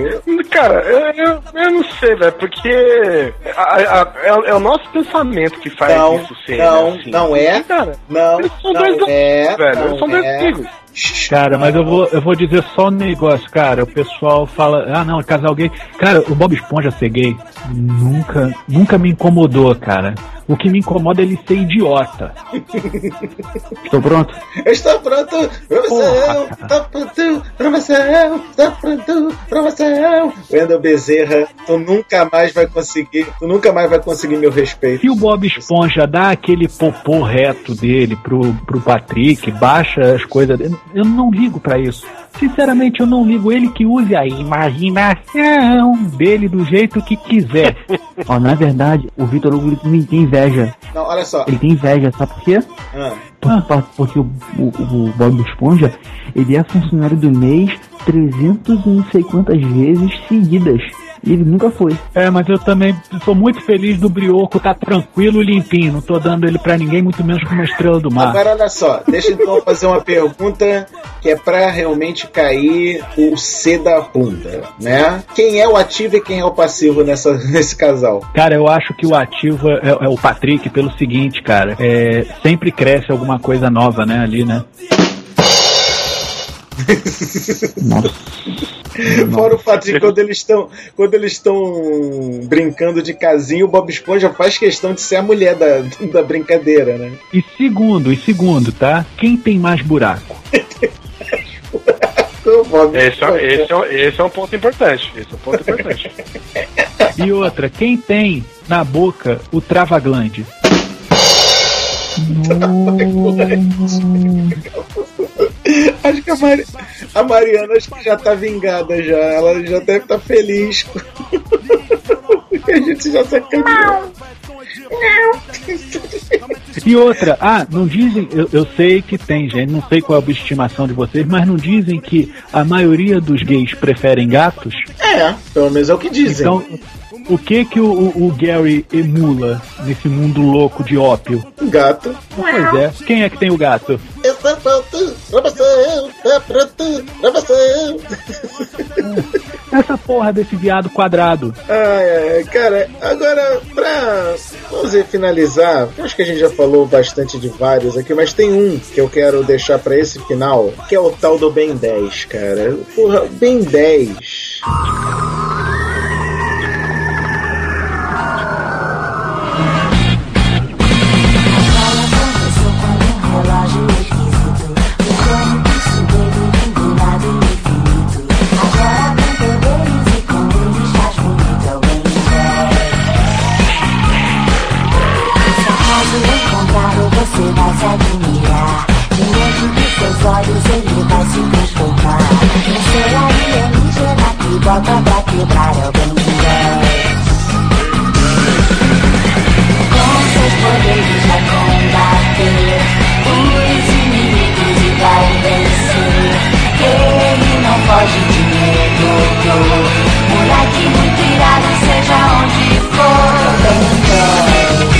Cara, eu, eu, eu não sei, velho, porque a, a, a, é, é o nosso pensamento que faz não, isso ser. Não, assim. não é. Cara, não, eles são não dois é, velho. não Eles são dois é. amigos. Cara, mas eu vou, eu vou dizer só um negócio, cara. O pessoal fala, ah não, é casal gay. Cara, o Bob Esponja ser gay nunca, nunca me incomodou, cara. O que me incomoda é ele ser idiota. Estou pronto? Eu estou pronto pra você, estou pronto pra você, estou pronto pra você. Wendel Bezerra, tu nunca mais vai conseguir, tu nunca mais vai conseguir meu respeito. Se o Bob Esponja dá aquele popô reto dele pro, pro Patrick, baixa as coisas dele, eu não ligo pra isso. Sinceramente, eu não ligo. Ele que use a imaginação dele do jeito que quiser. Ó, na verdade, o Vitor Hugo ele tem inveja. Não, olha só. Ele tem inveja, sabe por quê? Ah. Por, porque o, o, o Bob Esponja, ele é funcionário do mês trezentas e não sei quantas vezes seguidas. E ele nunca foi. É, mas eu também sou muito feliz do Brioco tá tranquilo e limpinho. Não tô dando ele pra ninguém, muito menos pra uma estrela do mar. Agora olha só, deixa então eu fazer uma pergunta que é pra realmente cair o C da bunda, né? Quem é o ativo e quem é o passivo nessa, nesse casal? Cara, eu acho que o ativo é, é o Patrick pelo seguinte, cara. É, sempre cresce alguma coisa nova, né, ali, né? Nossa. Fora o Patrick, quando eles estão quando eles estão brincando de casinho, o Bob Esponja faz questão de ser a mulher da, da brincadeira, né? E segundo, e segundo, tá? Quem tem mais buraco? Esse é, esse, é, esse é um ponto importante. Esse é um ponto importante. E outra, quem tem na boca o trava-glande? Acho que a, Mari... a Mariana acho que já tá vingada já. Ela já deve estar tá feliz. Porque a gente já sacaneou. E outra, ah, não dizem, eu, eu sei que tem gente, não sei qual é a estimação de vocês, mas não dizem que a maioria dos gays preferem gatos? É, pelo menos é o que dizem. Então, o que que o, o, o Gary emula nesse mundo louco de ópio? Gato. Pois é, quem é que tem o gato? Eu tô pronto pra você, eu tô pronto pra você. Essa porra desse viado quadrado. Ai, ai, cara, agora pra, vamos dizer, finalizar, acho que a gente já falou bastante de vários aqui, mas tem um que eu quero deixar pra esse final, que é o tal do Ben dez, cara. Porra, Ben dez. Você vai se admirar. De dentro dos seus olhos ele vai se transformar num ser alienígena que volta pra quebrar o Ben dez. Com seus poderes vai combater os inimigos e vai vencer. Ele não foge de medo. Moleque muito irado, seja onde for. Ben dez.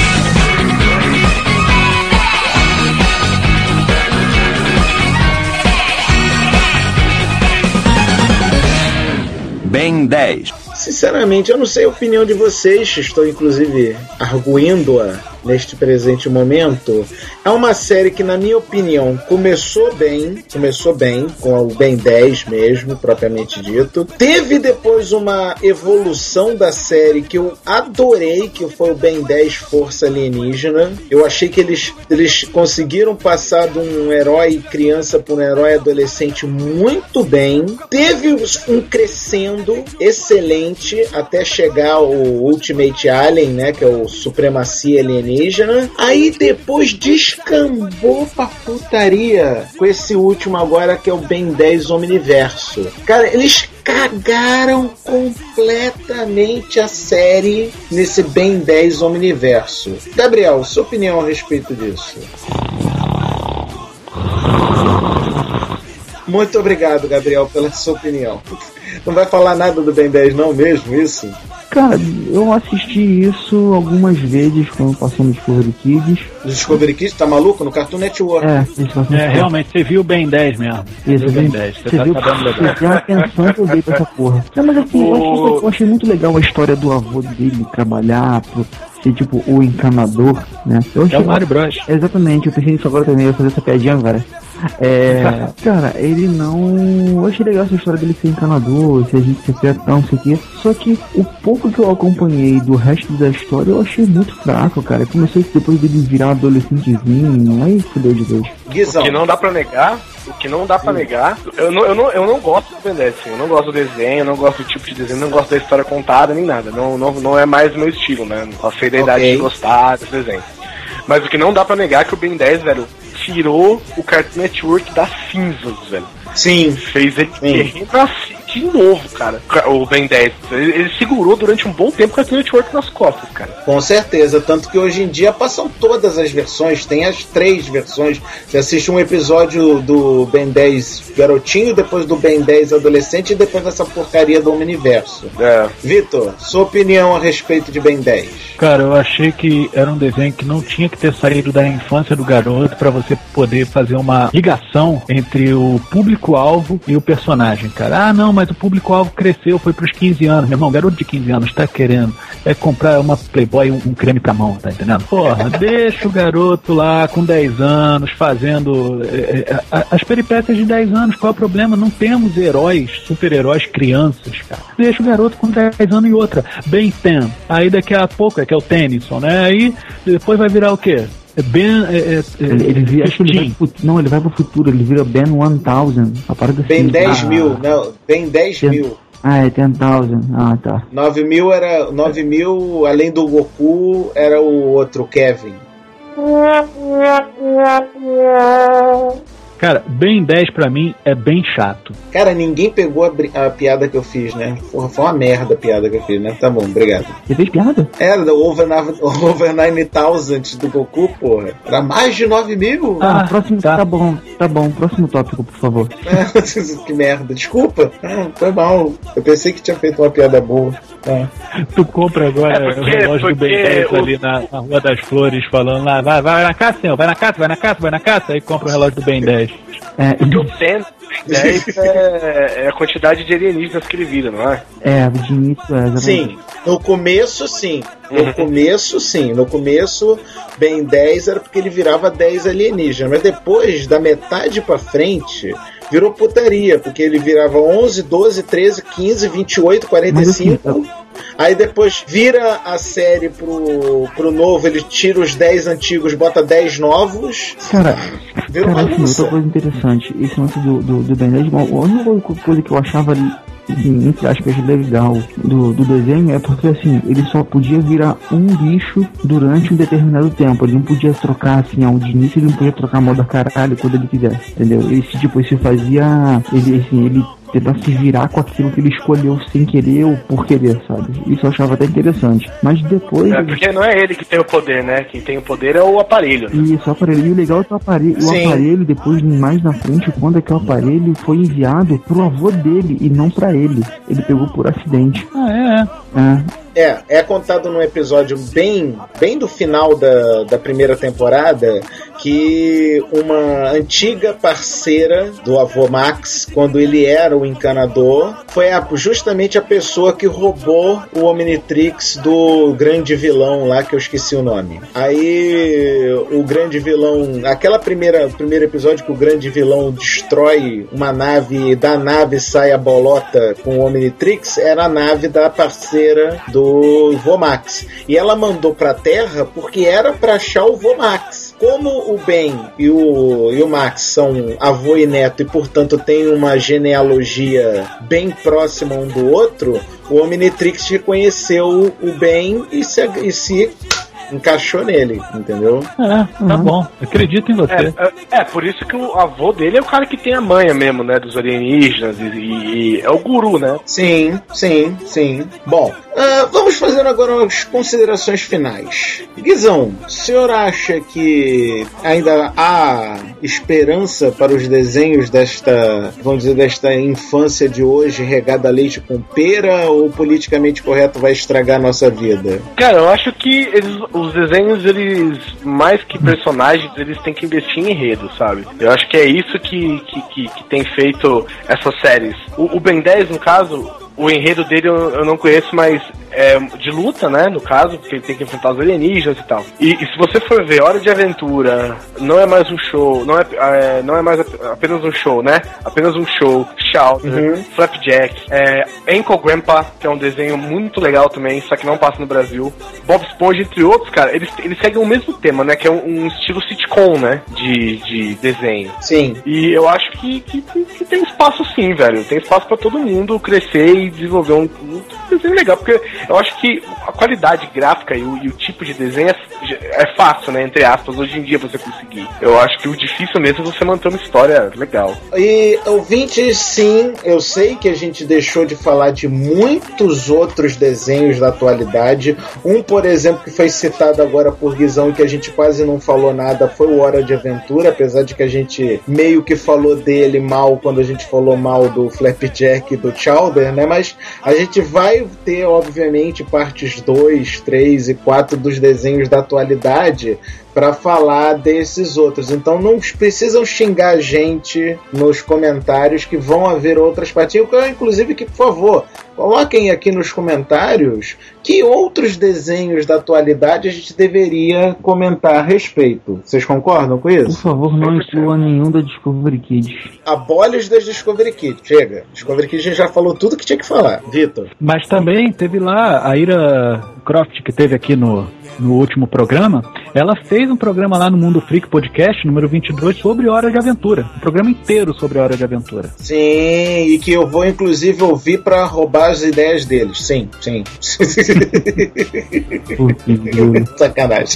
Ben dez. Sinceramente, eu não sei a opinião de vocês, estou inclusive arguindo-a neste presente momento. É uma série que, na minha opinião, começou bem, começou bem, com o Ben dez mesmo, propriamente dito. Teve depois uma evolução da série que eu adorei, que foi o Ben dez Força Alienígena. Eu achei que eles, eles conseguiram passar de um herói criança para um herói adolescente muito bem. Teve um crescendo excelente até chegar ao Ultimate Alien, né, que é o Supremacia Alienígena. Aí depois descambou pra putaria com esse último agora, que é o Ben dez Omniverso. Cara, eles cagaram completamente a série nesse Ben dez Omniverso. Gabriel, sua opinião a respeito disso? Muito obrigado, Gabriel, pela sua opinião. Não vai falar nada do Ben dez não mesmo, isso? Cara, eu assisti isso algumas vezes quando passou no Discovery Kids. Discovery Kids, tá maluco? No Cartoon Network. É, é realmente, você viu o Ben dez mesmo. Isso, o Ben dez. Você, você tá viu, sabendo legal. Você tem atenção que eu dei pra essa porra. Não, mas assim, eu, achei, eu achei muito legal a história do avô dele trabalhar, pro, ser tipo o encanador, né? Eu achei, é o Mario Bros. Exatamente, eu pensei nisso agora também, eu ia fazer essa piadinha agora. É, cara, ele não. Eu achei legal essa história dele ser encanador, ser gente secretão, não sei o quê. Só que o pouco que eu acompanhei do resto da história eu achei muito fraco, cara. Começou depois dele virar um adolescentezinho, aí fudeu de Deus. O que não dá pra negar, o que não dá pra negar, eu não, eu não, eu não gosto do Ben dez, assim, eu não gosto do desenho, eu não gosto do tipo de desenho, não gosto da história contada nem nada. Não, não, não é mais o meu estilo, né? Não passei da idade okay. de gostar desse desenho. Mas o que não dá pra negar é que o Ben dez, velho, tirou o Cartoon Network das cinzas, velho. Sim. Fez ele renascer de novo, cara. O Ben dez. Ele, ele segurou durante um bom tempo o Cartoon Network nas costas, cara. Com certeza. Tanto que hoje em dia passam todas as versões. Tem as três versões. Você assiste um episódio do Ben dez garotinho, depois do Ben dez adolescente e depois dessa porcaria do Omniverso. É. Vitor, sua opinião a respeito de Ben dez? Cara, eu achei que era um desenho que não tinha que ter saído da infância do garoto pra você poder fazer uma ligação entre o público-alvo e o personagem, cara. Ah, não, mas o público-alvo cresceu, foi pros quinze anos. Meu irmão, garoto de quinze anos tá querendo é comprar uma Playboy e um, um creme pra mão, tá entendendo? Porra, deixa o garoto lá com dez anos fazendo é, é, as peripécias de dez anos. Qual é o problema? Não temos heróis, super-heróis crianças, cara. Deixa o garoto com dez anos e outra. Ben dez. Aí daqui a pouco, é que é o Tennyson, né? Aí depois vai virar o quê? Ben, é, é, ele, ele vira, acho que ele vai pro, não, ele vai pro futuro, ele vira Ben mil. A parada Ben assim, dez ah, mil, não, Ben dez mil. Ah, é dez mil. Ah, tá. nove mil era. nove mil, além do Goku, era o outro Kevin. Cara, Ben dez pra mim é bem chato. Cara, ninguém pegou a, a piada que eu fiz, né? Porra, foi uma merda a piada que eu fiz, né? Tá bom, obrigado. Você fez piada? Era do Over, over nove mil do Goku, porra. Era mais de nove mil? Ah, próximo, tá. tá bom, tá bom. Próximo tópico, por favor. Que merda, desculpa. Ah, foi mal. Eu pensei que tinha feito uma piada boa. Ah. Tu compra agora é porque, o relógio do Ben dez o... ali na, na Rua das Flores, falando lá, vai, vai na casa, senhor, vai na casa, vai na casa, vai na casa, aí compra o relógio do Ben dez. É, o Ben dez é, é a quantidade de alienígenas que ele vira, não é? É, de início é, exatamente. Sim, no começo sim. No uhum. começo sim. No começo, Ben dez era porque ele virava dez alienígenas. Mas depois, da metade pra frente, virou putaria. Porque ele virava onze, doze, treze, quinze, vinte e oito, quarenta e cinco. Mas, assim, aí depois vira a série pro, pro novo, ele tira os dez antigos, bota dez novos. Cara, cara assim, outra coisa interessante, esse lance do, do, do Ben dez, a única coisa que eu achava ali, assim, entre aspas, legal do, do desenho é porque assim, ele só podia virar um bicho durante um determinado tempo. Ele não podia trocar assim, ao de início ele não podia trocar moda caralho quando ele quisesse, entendeu? Esse tipo, ele fazia. Ele assim, ele tentar se virar com aquilo que ele escolheu sem querer ou por querer, sabe? Isso eu achava até interessante. Mas depois... É porque não é ele que tem o poder, né? Quem tem o poder é o aparelho. Né? Isso, o aparelho. E o legal é que o aparelho, o aparelho, depois, mais na frente, quando é que o aparelho foi enviado pro avô dele e não pra ele. Ele pegou por acidente. Ah, é? É. É, é contado num episódio bem, bem do final da, da primeira temporada que uma antiga parceira do avô Max, quando ele era o encanador, foi a, justamente a pessoa que roubou o Omnitrix do grande vilão lá, que eu esqueci o nome. Aí o grande vilão, aquela primeira primeiro episódio que o grande vilão destrói uma nave e da nave sai a bolota com o Omnitrix, era a nave da parceira do do Vomax. E ela mandou pra Terra porque era pra achar o Vomax. Como o Ben e o, e o Max são avô e neto e, portanto, tem uma genealogia bem próxima um do outro, o Omnitrix reconheceu o Ben e se, e se encaixou nele, entendeu? É, tá uhum. bom. Acredito em você. É, é, é, por isso que o avô dele é o cara que tem a manha mesmo, né? Dos alienígenas e, e, e é o guru, né? Sim, sim, sim. Bom, uh, vamos fazer agora as considerações finais. Guizão, o senhor acha que ainda há esperança para os desenhos desta, vamos dizer, desta infância de hoje regada a leite com pera, ou politicamente correto vai estragar a nossa vida? Cara, eu acho que eles, os desenhos, eles, mais que personagens, eles têm que investir em enredo, sabe? Eu acho que é isso que, que, que, que tem feito essas séries. O, o Ben dez, no caso, o enredo dele eu, eu não conheço, mas é de luta, né, no caso, porque ele tem que enfrentar os alienígenas e tal. E, e se você for ver Hora de Aventura, não é mais um show, não é, é, não é mais apenas um show, né? Apenas um show, Chowder, uhum. Flapjack, é, Uncle Grandpa, que é um desenho muito legal também, só que não passa no Brasil, Bob Esponja, entre outros, cara, eles, eles seguem o mesmo tema, né, que é um, um estilo sitcom, né, de, de desenho. Sim. E eu acho que, que, que tem espaço sim, velho, tem espaço pra todo mundo crescer e desenvolver um, um desenho legal, porque eu acho que a qualidade gráfica e o, e o tipo de desenho é, é fácil, né? Entre aspas, hoje em dia você conseguir. Eu acho que o difícil mesmo é você manter uma história legal. E, ouvintes, sim, eu sei que a gente deixou de falar de muitos outros desenhos da atualidade. Um, por exemplo, que foi citado agora por Guizão e que a gente quase não falou nada, foi o Hora de Aventura, apesar de que a gente meio que falou dele mal quando a gente falou mal do Flapjack e do Chowder, né? Mas a gente vai ter, obviamente, partes dois, três e quatro dos desenhos da atualidade para falar desses outros. Então não precisam xingar a gente nos comentários, que vão haver outras partes. Eu quero, inclusive, que, por favor, coloquem aqui nos comentários que outros desenhos da atualidade a gente deveria comentar a respeito. Vocês concordam com isso? Por favor, não inclua nenhum da Discovery Kids. Abole os das Discovery Kids. Chega. Discovery Kids a gente já falou tudo que tinha que falar. Vitor. Mas também teve lá a Ira Croft, que teve aqui no, no último programa. Ela fez um programa lá no Mundo Freak Podcast, número vinte e dois, sobre Hora de Aventura. Um programa inteiro sobre Hora de Aventura. Sim, e que eu vou inclusive ouvir para roubar as ideias deles. Sim, sim. Sacanagem.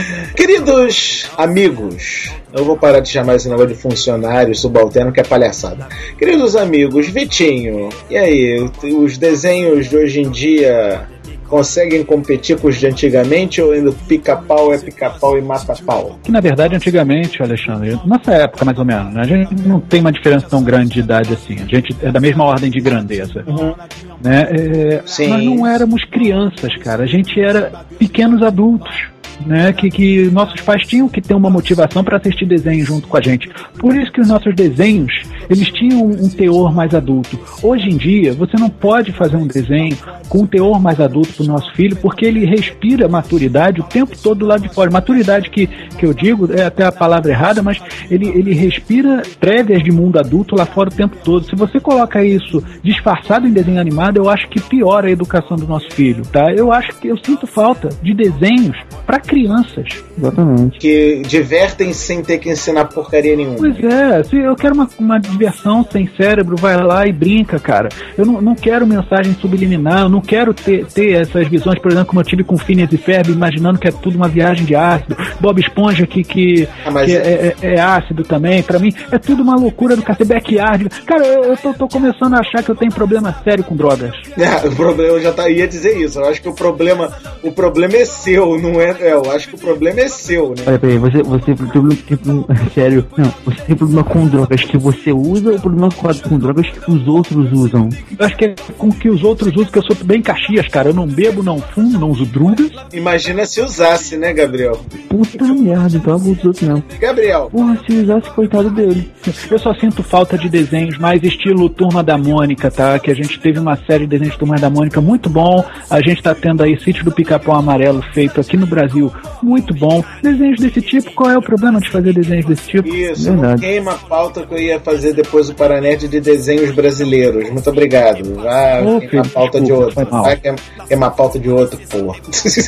Queridos amigos, eu vou parar de chamar esse negócio de funcionário subalterno, que é palhaçada. Queridos amigos, Vitinho, e aí, os desenhos de hoje em dia conseguem competir com os de antigamente, ou ainda pica-pau é pica-pau e mata-pau? Que na verdade, antigamente, Alexandre, nessa época mais ou menos, né, a gente não tem uma diferença tão grande de idade assim. A gente é da mesma ordem de grandeza. Uhum. Né? É, Sim. Nós não éramos crianças, cara. A gente era pequenos adultos. Né, que, que nossos pais tinham que ter uma motivação para assistir desenho junto com a gente. Por isso que os nossos desenhos, eles tinham um teor mais adulto. Hoje em dia, você não pode fazer um desenho com um teor mais adulto para o nosso filho, porque ele respira maturidade o tempo todo lá de fora. Maturidade que, que eu digo, é até a palavra errada, mas ele, ele respira prévias de mundo adulto lá fora o tempo todo. Se você coloca isso disfarçado em desenho animado, eu acho que piora a educação do nosso filho, tá? Eu acho que eu sinto falta de desenhos para crianças. Exatamente. Que divertem sem ter que ensinar porcaria nenhuma. Pois é, se eu quero uma, uma diversão sem cérebro, vai lá e brinca, cara. Eu não, não quero mensagem subliminar, eu não quero ter, ter essas visões, por exemplo, como eu tive com Phineas e Ferb, imaginando que é tudo uma viagem de ácido. Bob Esponja, que, que, ah, que é... É, é, é ácido também. Pra mim, é tudo uma loucura do cacete. Backyard. Cara, eu, eu tô, tô começando a achar que eu tenho problema sério com drogas. É, o problema, eu já tá, ia dizer isso. Eu acho que o problema, o problema é seu, não é? é eu acho que o problema é seu, né? Olha, peraí, você, você tem problema tipo, sério, não, você tem problema com drogas que você usa ou problema com drogas que os outros usam? Eu acho que é com que os outros usam, que eu sou bem Caxias, cara. Eu não bebo, não fumo, não uso drogas. Imagina se usasse, né, Gabriel? Puta merda, então abuso dos outros não. Gabriel. Porra, se usasse, coitado dele. Eu só sinto falta de desenhos mais estilo Turma da Mônica, tá? Que a gente teve uma série de desenhos de Turma da Mônica muito bom. A gente tá tendo aí Sítio do Pica-Pau Amarelo feito aqui no Brasil, muito bom. Desenhos desse tipo, qual é o problema de fazer desenhos desse tipo? Isso, não queima a pauta que eu ia fazer depois do Paranerd de desenhos brasileiros. Muito obrigado. Vai Ô, queimar a pauta de outro. Vai queimar a pauta de outro, porra.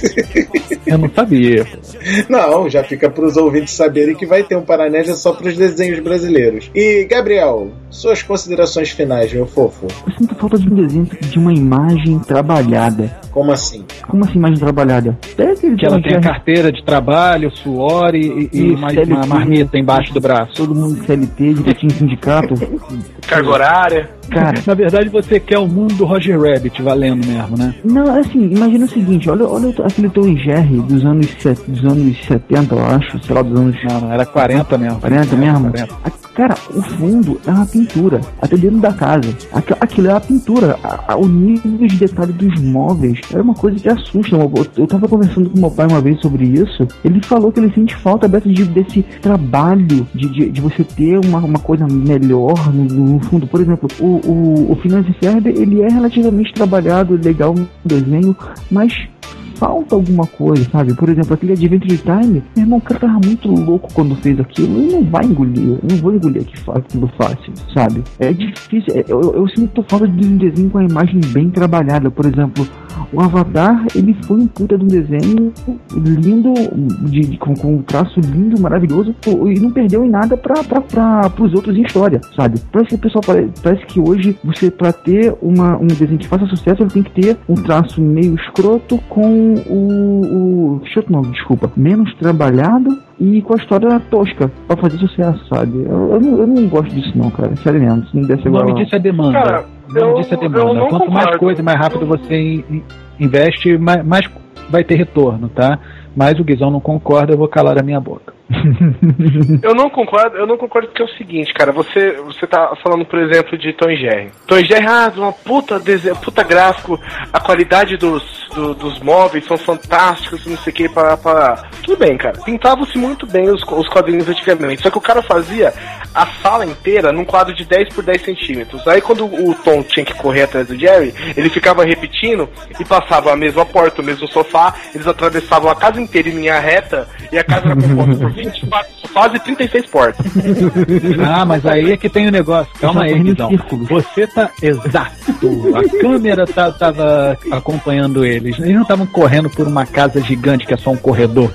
Eu não sabia. Não, já fica pros ouvintes saberem que vai ter um Paranerd só pros desenhos brasileiros. E, Gabriel, suas considerações finais, meu fofo. Eu sinto falta de um desenho, de uma imagem trabalhada. Como assim? Como assim imagem trabalhada? É que ela tem a carteira de trabalho, suor e, e, e uma, uma marmita embaixo do braço. Todo mundo C L T, direitinho em sindicato. Carga horária. Cara, na verdade você quer o mundo do Roger Rabbit valendo mesmo, né? Não, assim, imagina o seguinte, olha, olha aquele Tom e Jerry dos anos, dos anos setenta, eu acho, sei lá, dos anos... Não, não, era quarenta mesmo. quarenta mesmo? quarenta. Cara, o fundo é uma pintura, até dentro da casa. Aquilo é a pintura, a, a, o nível de detalhe dos móveis é uma coisa que assusta. Eu, eu tava conversando com meu pai uma vez sobre isso, ele falou que ele sente falta desse, desse trabalho de, de, de você ter uma, uma coisa melhor no, no fundo. Por exemplo, o, o, o Phineas e Ferb, ele é relativamente trabalhado, legal no desenho, mas falta alguma coisa, sabe? Por exemplo, aquele Adventure Time, meu irmão, o cara tava muito louco quando fez aquilo, ele não vai engolir, eu não vou engolir aquilo fácil, sabe? É difícil, é, eu, eu sinto falta de um desenho com a imagem bem trabalhada. Por exemplo, o Avatar, ele foi um puta de um desenho lindo, de, de, com, com um traço lindo, maravilhoso, e não perdeu em nada pra, pra, pra, pros outros em história, sabe? Parece que o pessoal, parece, parece que hoje, você, pra ter uma, um desenho que faça sucesso, ele tem que ter um traço meio escroto com o... o não, desculpa, menos trabalhado e com a história tosca pra fazer sucesso, sabe? Eu, eu, não, eu não gosto disso não, cara, sério mesmo. Se não desse o nome disso é demanda. Cara, o nome disso é demanda. Quanto concordo. mais coisa, mais rápido você investe, mais, mais vai ter retorno, tá? Mas o Guizão não concorda, eu vou calar a minha boca. Eu não concordo, eu não concordo porque é o seguinte, cara, você, você tá falando, por exemplo, de Tom e Jerry. Tom e Jerry, ah, uma puta, desenho, puta gráfico, a qualidade dos, do, dos móveis são fantásticos, não sei o que, para, para... Tudo bem, cara, pintavam-se muito bem os, os quadrinhos antigamente, só que o cara fazia a sala inteira num quadro de dez por dez centímetros. Aí quando o Tom tinha que correr atrás do Jerry, ele ficava repetindo e passava a mesma porta, o mesmo sofá, eles atravessavam a casa inteira em linha reta e a casa era composta por vinte e quatro sofás e trinta e seis portas. Ah, mas aí é que tem o um negócio. Calma aí, Guizão. Você tá exato. A câmera tá, tava acompanhando eles. Eles não estavam correndo por uma casa gigante que é só um corredor.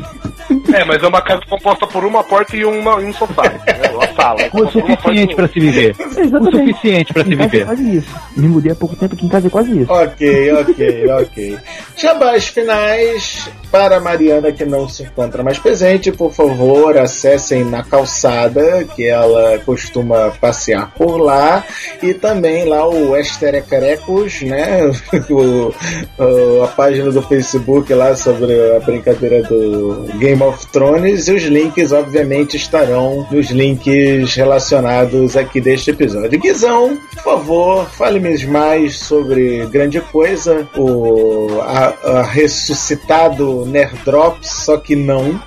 É, mas é uma casa composta por uma porta e uma, um sofá. É uma sala. É o suficiente pra se viver. Exatamente. O suficiente pra se viver. É quase isso. Me mudei há pouco tempo, aqui em casa é quase isso. Ok, ok, ok. Jabás finais para a Mariana, que não se encontra mais presente. Por favor, acessem na calçada, que ela costuma passear por lá. E também lá o Esterecarecos, né? o, o, a página do Facebook lá sobre a brincadeira do Game of Thrones, e os links obviamente estarão nos links relacionados aqui deste episódio. Guizão, por favor, fale-me mais sobre Grande Coisa, o a, a ressuscitado Nerdrops, só que não.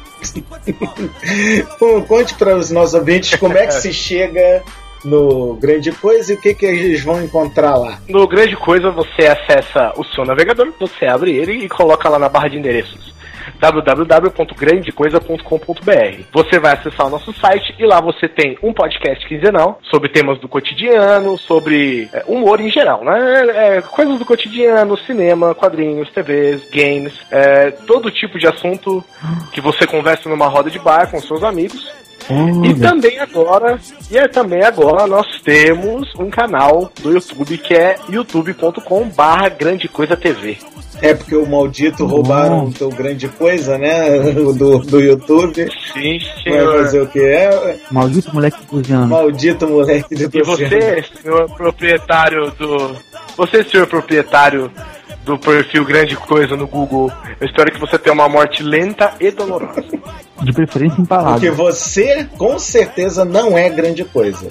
Conte para os nossos ouvintes como é que se chega no Grande Coisa e o que, que eles vão encontrar lá. No Grande Coisa você acessa o seu navegador, você abre ele e coloca lá na barra de endereços w w w ponto grande coisa ponto com ponto b r. Você vai acessar o nosso site e lá você tem um podcast quinzenal sobre temas do cotidiano, sobre é, humor em geral, né? É, coisas do cotidiano, cinema, quadrinhos, T Vs, games, é, todo tipo de assunto que você conversa numa roda de bar com seus amigos. Hum, e também agora, e é, também agora nós temos um canal do YouTube que é youtube ponto com barra grande coisa T V. É porque o maldito roubaram o teu Grande Coisa, né? Do, do YouTube. Sim, senhor. Vai fazer o que é? Maldito moleque cozinhando. Maldito moleque de E você, senhor proprietário do... Você, senhor proprietário do perfil Grande Coisa no Google, eu espero que você tenha uma morte lenta e dolorosa. De preferência em palavras. Porque você, com certeza, não é grande coisa.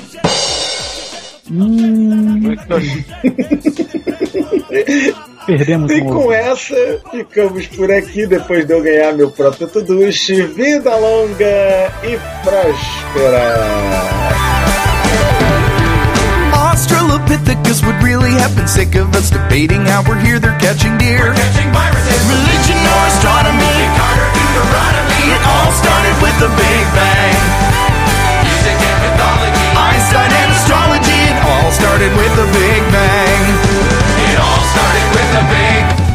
Hum... Perdemos e com essa, ficamos por aqui, depois de eu ganhar meu próprio Tuduche. Vida longa e próspera! Australopithecus would really have been sick of us debating how we're here, they're catching deer. We're catching viruses. Religion or astronomy, Carter, Deuteronomy. It all started with the Big Bang. Music and mythology, Einstein and astrology. It all started with the Big Bang. It all started with the Big Bang.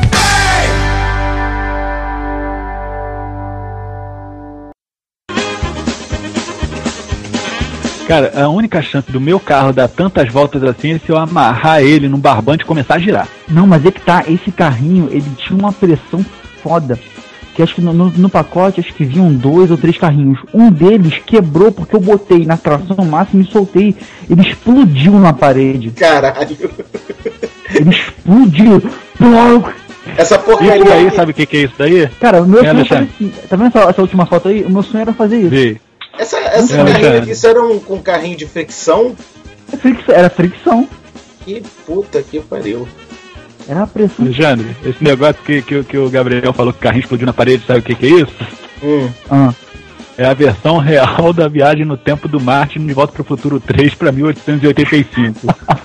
Cara, a única chance do meu carro dar tantas voltas assim é se eu amarrar ele num barbante e começar a girar. Não, mas é que tá, esse carrinho, ele tinha uma pressão foda. que acho que no, no, no pacote acho que vinham dois ou três carrinhos. Um deles quebrou porque eu botei na tração máxima e soltei. Ele explodiu na parede. Caralho. Ele explodiu. Essa porcaria isso daí, sabe o que, que é isso daí? Cara, o meu é, sonho era fazer assim. Tá vendo essa, essa última foto aí? O meu sonho era fazer isso. Vê. Essa, essa é, carrinho aqui, isso era um, com um carrinho de fricção? Era fricção. Que puta que pariu. Era a pressão. Alexandre, esse negócio que, que, que o Gabriel falou que o carrinho explodiu na parede, sabe o que, que é isso? Hum. Ah. É a versão real da viagem no tempo do Martin de Volta pro Futuro três pra mil oitocentos e oitenta e cinco.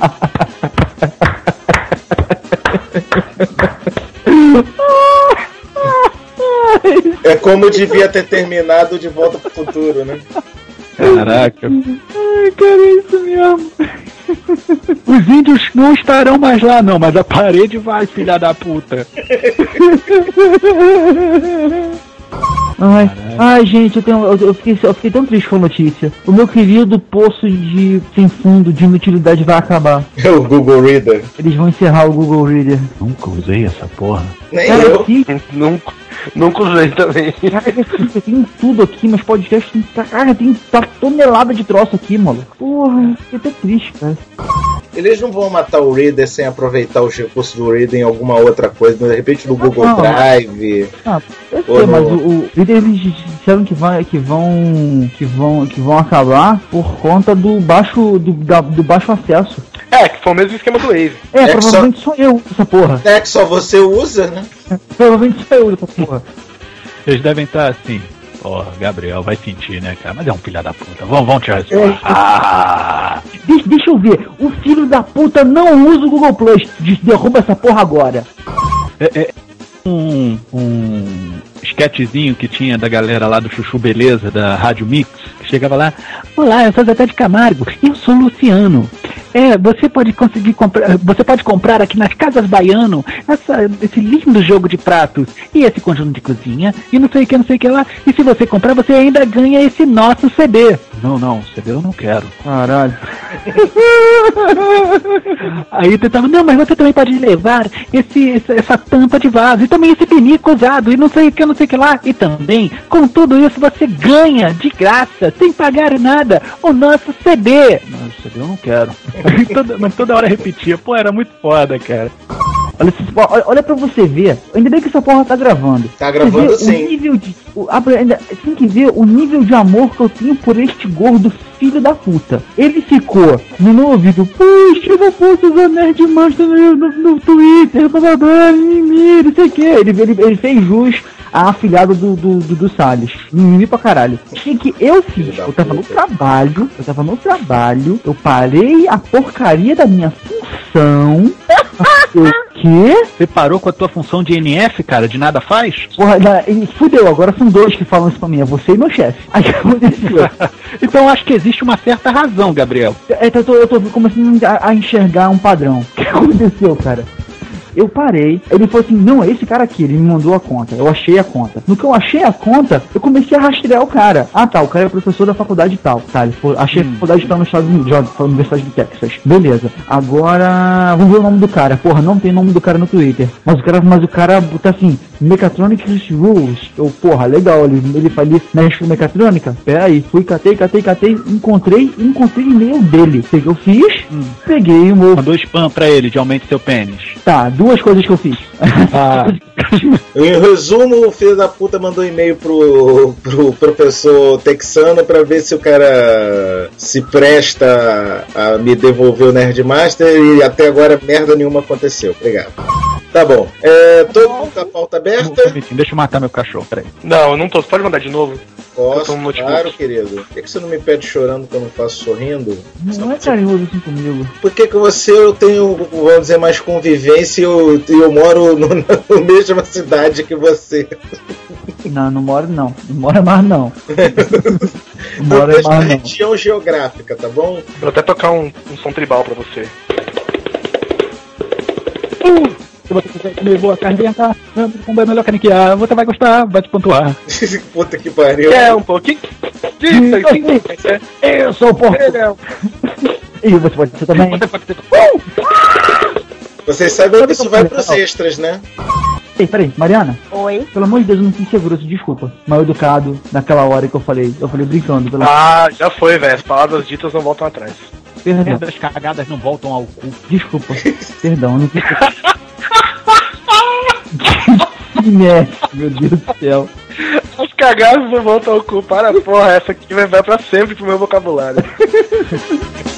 É como devia ter terminado De Volta pro Futuro, né? Caraca. Ai, cara, é isso mesmo. Os índios não estarão mais lá, não, mas a parede vai, filha da puta. Ai, ai, gente, eu, tenho, eu, eu, fiquei, eu fiquei tão triste com a notícia. O meu querido poço de sem fundo de inutilidade vai acabar. É o Google Reader. Eles vão encerrar o Google Reader. Nunca usei essa porra. Nem cara, eu. Aqui, Nunca, nunca usei também. cara, tem tudo aqui, mas podcast tem, cara, tem tá tonelada de troço aqui, mano. Porra, fiquei até triste, cara. Eles não vão matar o Reader sem aproveitar os recursos do Reader em alguma outra coisa, de repente no Google não. Drive. Ah, eu Ou sei, no- mas o, o Reader eles disseram que, vai, que vão que vão que vão acabar por conta do baixo do, da- do baixo acesso. É, que foi o mesmo esquema do Wave. É, É que provavelmente só eu essa porra. É que só você usa, né? Provavelmente só eu essa porra. Eles devem estar assim. Porra, Gabriel vai sentir, né, cara? Mas é um filho da puta. Vamos, vamos tirar isso. É. Ah! Deixa, deixa eu ver. O filho da puta não usa o Google Plus. Des- Derruba essa porra agora. É, é um, um sketchzinho que tinha da galera lá do Chuchu Beleza, da Rádio Mix, que chegava lá: olá, eu sou Zé de Camargo, eu sou Luciano. É, você pode conseguir comprar, você pode comprar aqui nas Casas Baiano essa, esse lindo jogo de pratos e esse conjunto de cozinha e não sei o que, não sei o que lá. E se você comprar, você ainda ganha esse nosso C D. Não, não, C D eu não quero. Caralho. Aí tentava, não, mas você também pode levar esse, essa, essa tampa de vaso e também esse pinico usado e não sei o que, não sei o que lá. E também, com tudo isso, você ganha de graça, sem pagar nada, o nosso C D. Não, C D eu não quero. toda, mas toda hora repetia, pô, era muito foda, cara. Olha, olha, olha pra você ver. Ainda bem que essa porra tá gravando. Tá gravando Você vê sim. O nível de, o, ainda, tem que ver o nível de amor que eu tenho por este gordo filho da puta. Ele ficou no meu ouvido: puxa, eu não posso usar Nerdmaster no, no, no Twitter, blá blá blá, mimimi, não sei o que. Ele, ele, ele fez jus a afilhado do, do, do, do Salles. Mimimi pra caralho. O que eu fiz? Eu tava no trabalho, eu tava no trabalho, eu parei a porcaria da minha função. O quê? Você parou com a tua função de N F, cara, de nada faz? Porra, na, e fudeu, agora são dois que falam isso pra mim, é você e meu chefe. Aí o que aconteceu? Então acho que existe uma certa razão, Gabriel. É, eu, tô, eu tô começando a, a enxergar um padrão. O que aconteceu, cara? Eu parei, ele falou assim: não, é esse cara aqui, ele me mandou a conta, eu achei a conta. No que eu achei a conta, eu comecei a rastrear o cara. Ah tá, o cara é professor da faculdade tal, tá, ele falou, achei hum. a faculdade tal no Estados Unidos, da Universidade do Texas. Beleza, agora vamos ver o nome do cara. Porra, não tem nome do cara no Twitter. Mas o cara, mas o cara tá assim: Mechatronics Rules. Eu, porra, legal, ele, ele fazia mexe com mecatrônica. Pera aí, fui, catei, catei, catei, encontrei, encontrei o e-mail dele. O que eu fiz? Hum. Peguei o meu... Mandou spam pra ele de aumente seu pênis. Tá, duas coisas que eu fiz. Ah. Em resumo, o filho da puta mandou e-mail pro, pro professor texano pra ver se o cara se presta a me devolver o Nerdmaster e até agora merda nenhuma aconteceu. Obrigado. Tá bom. É, todo mundo com a pauta aberta? Deixa eu matar meu cachorro, peraí. Não, eu não tô. Você pode mandar de novo? Posso, claro, querido. Por que, que você não me pede chorando que eu não faço sorrindo? Não é carinhoso assim comigo. Por que que você, eu tenho, vamos dizer, mais convivência e eu, eu moro no, na mesma cidade que você? Não, não moro não. Não moro mais não. Não moro mais não. Região geográfica, tá bom? Vou até tocar um, um som tribal pra você. Uh! Se você quiser comer boa carne, vem cá. Como é melhor carne que há, você vai gostar, vai te pontuar. Puta que pariu. É um pouquinho. Eu sou o porco. E você pode ser também. Vocês sabem que isso vai pros extras, né? Ei, peraí, Mariana? Oi? Pelo amor de Deus, eu não quis ser grosso, desculpa. Mal educado, naquela hora que eu falei. Eu falei brincando. Pelo... Ah, já foi, velho. As palavras ditas não voltam atrás. Perdão. As cagadas não voltam ao cu. Desculpa. Perdão, eu não quis ser... Que merda, meu Deus do céu. As cagadas não voltam ao cu. Para, porra, essa aqui vai pra sempre pro meu vocabulário.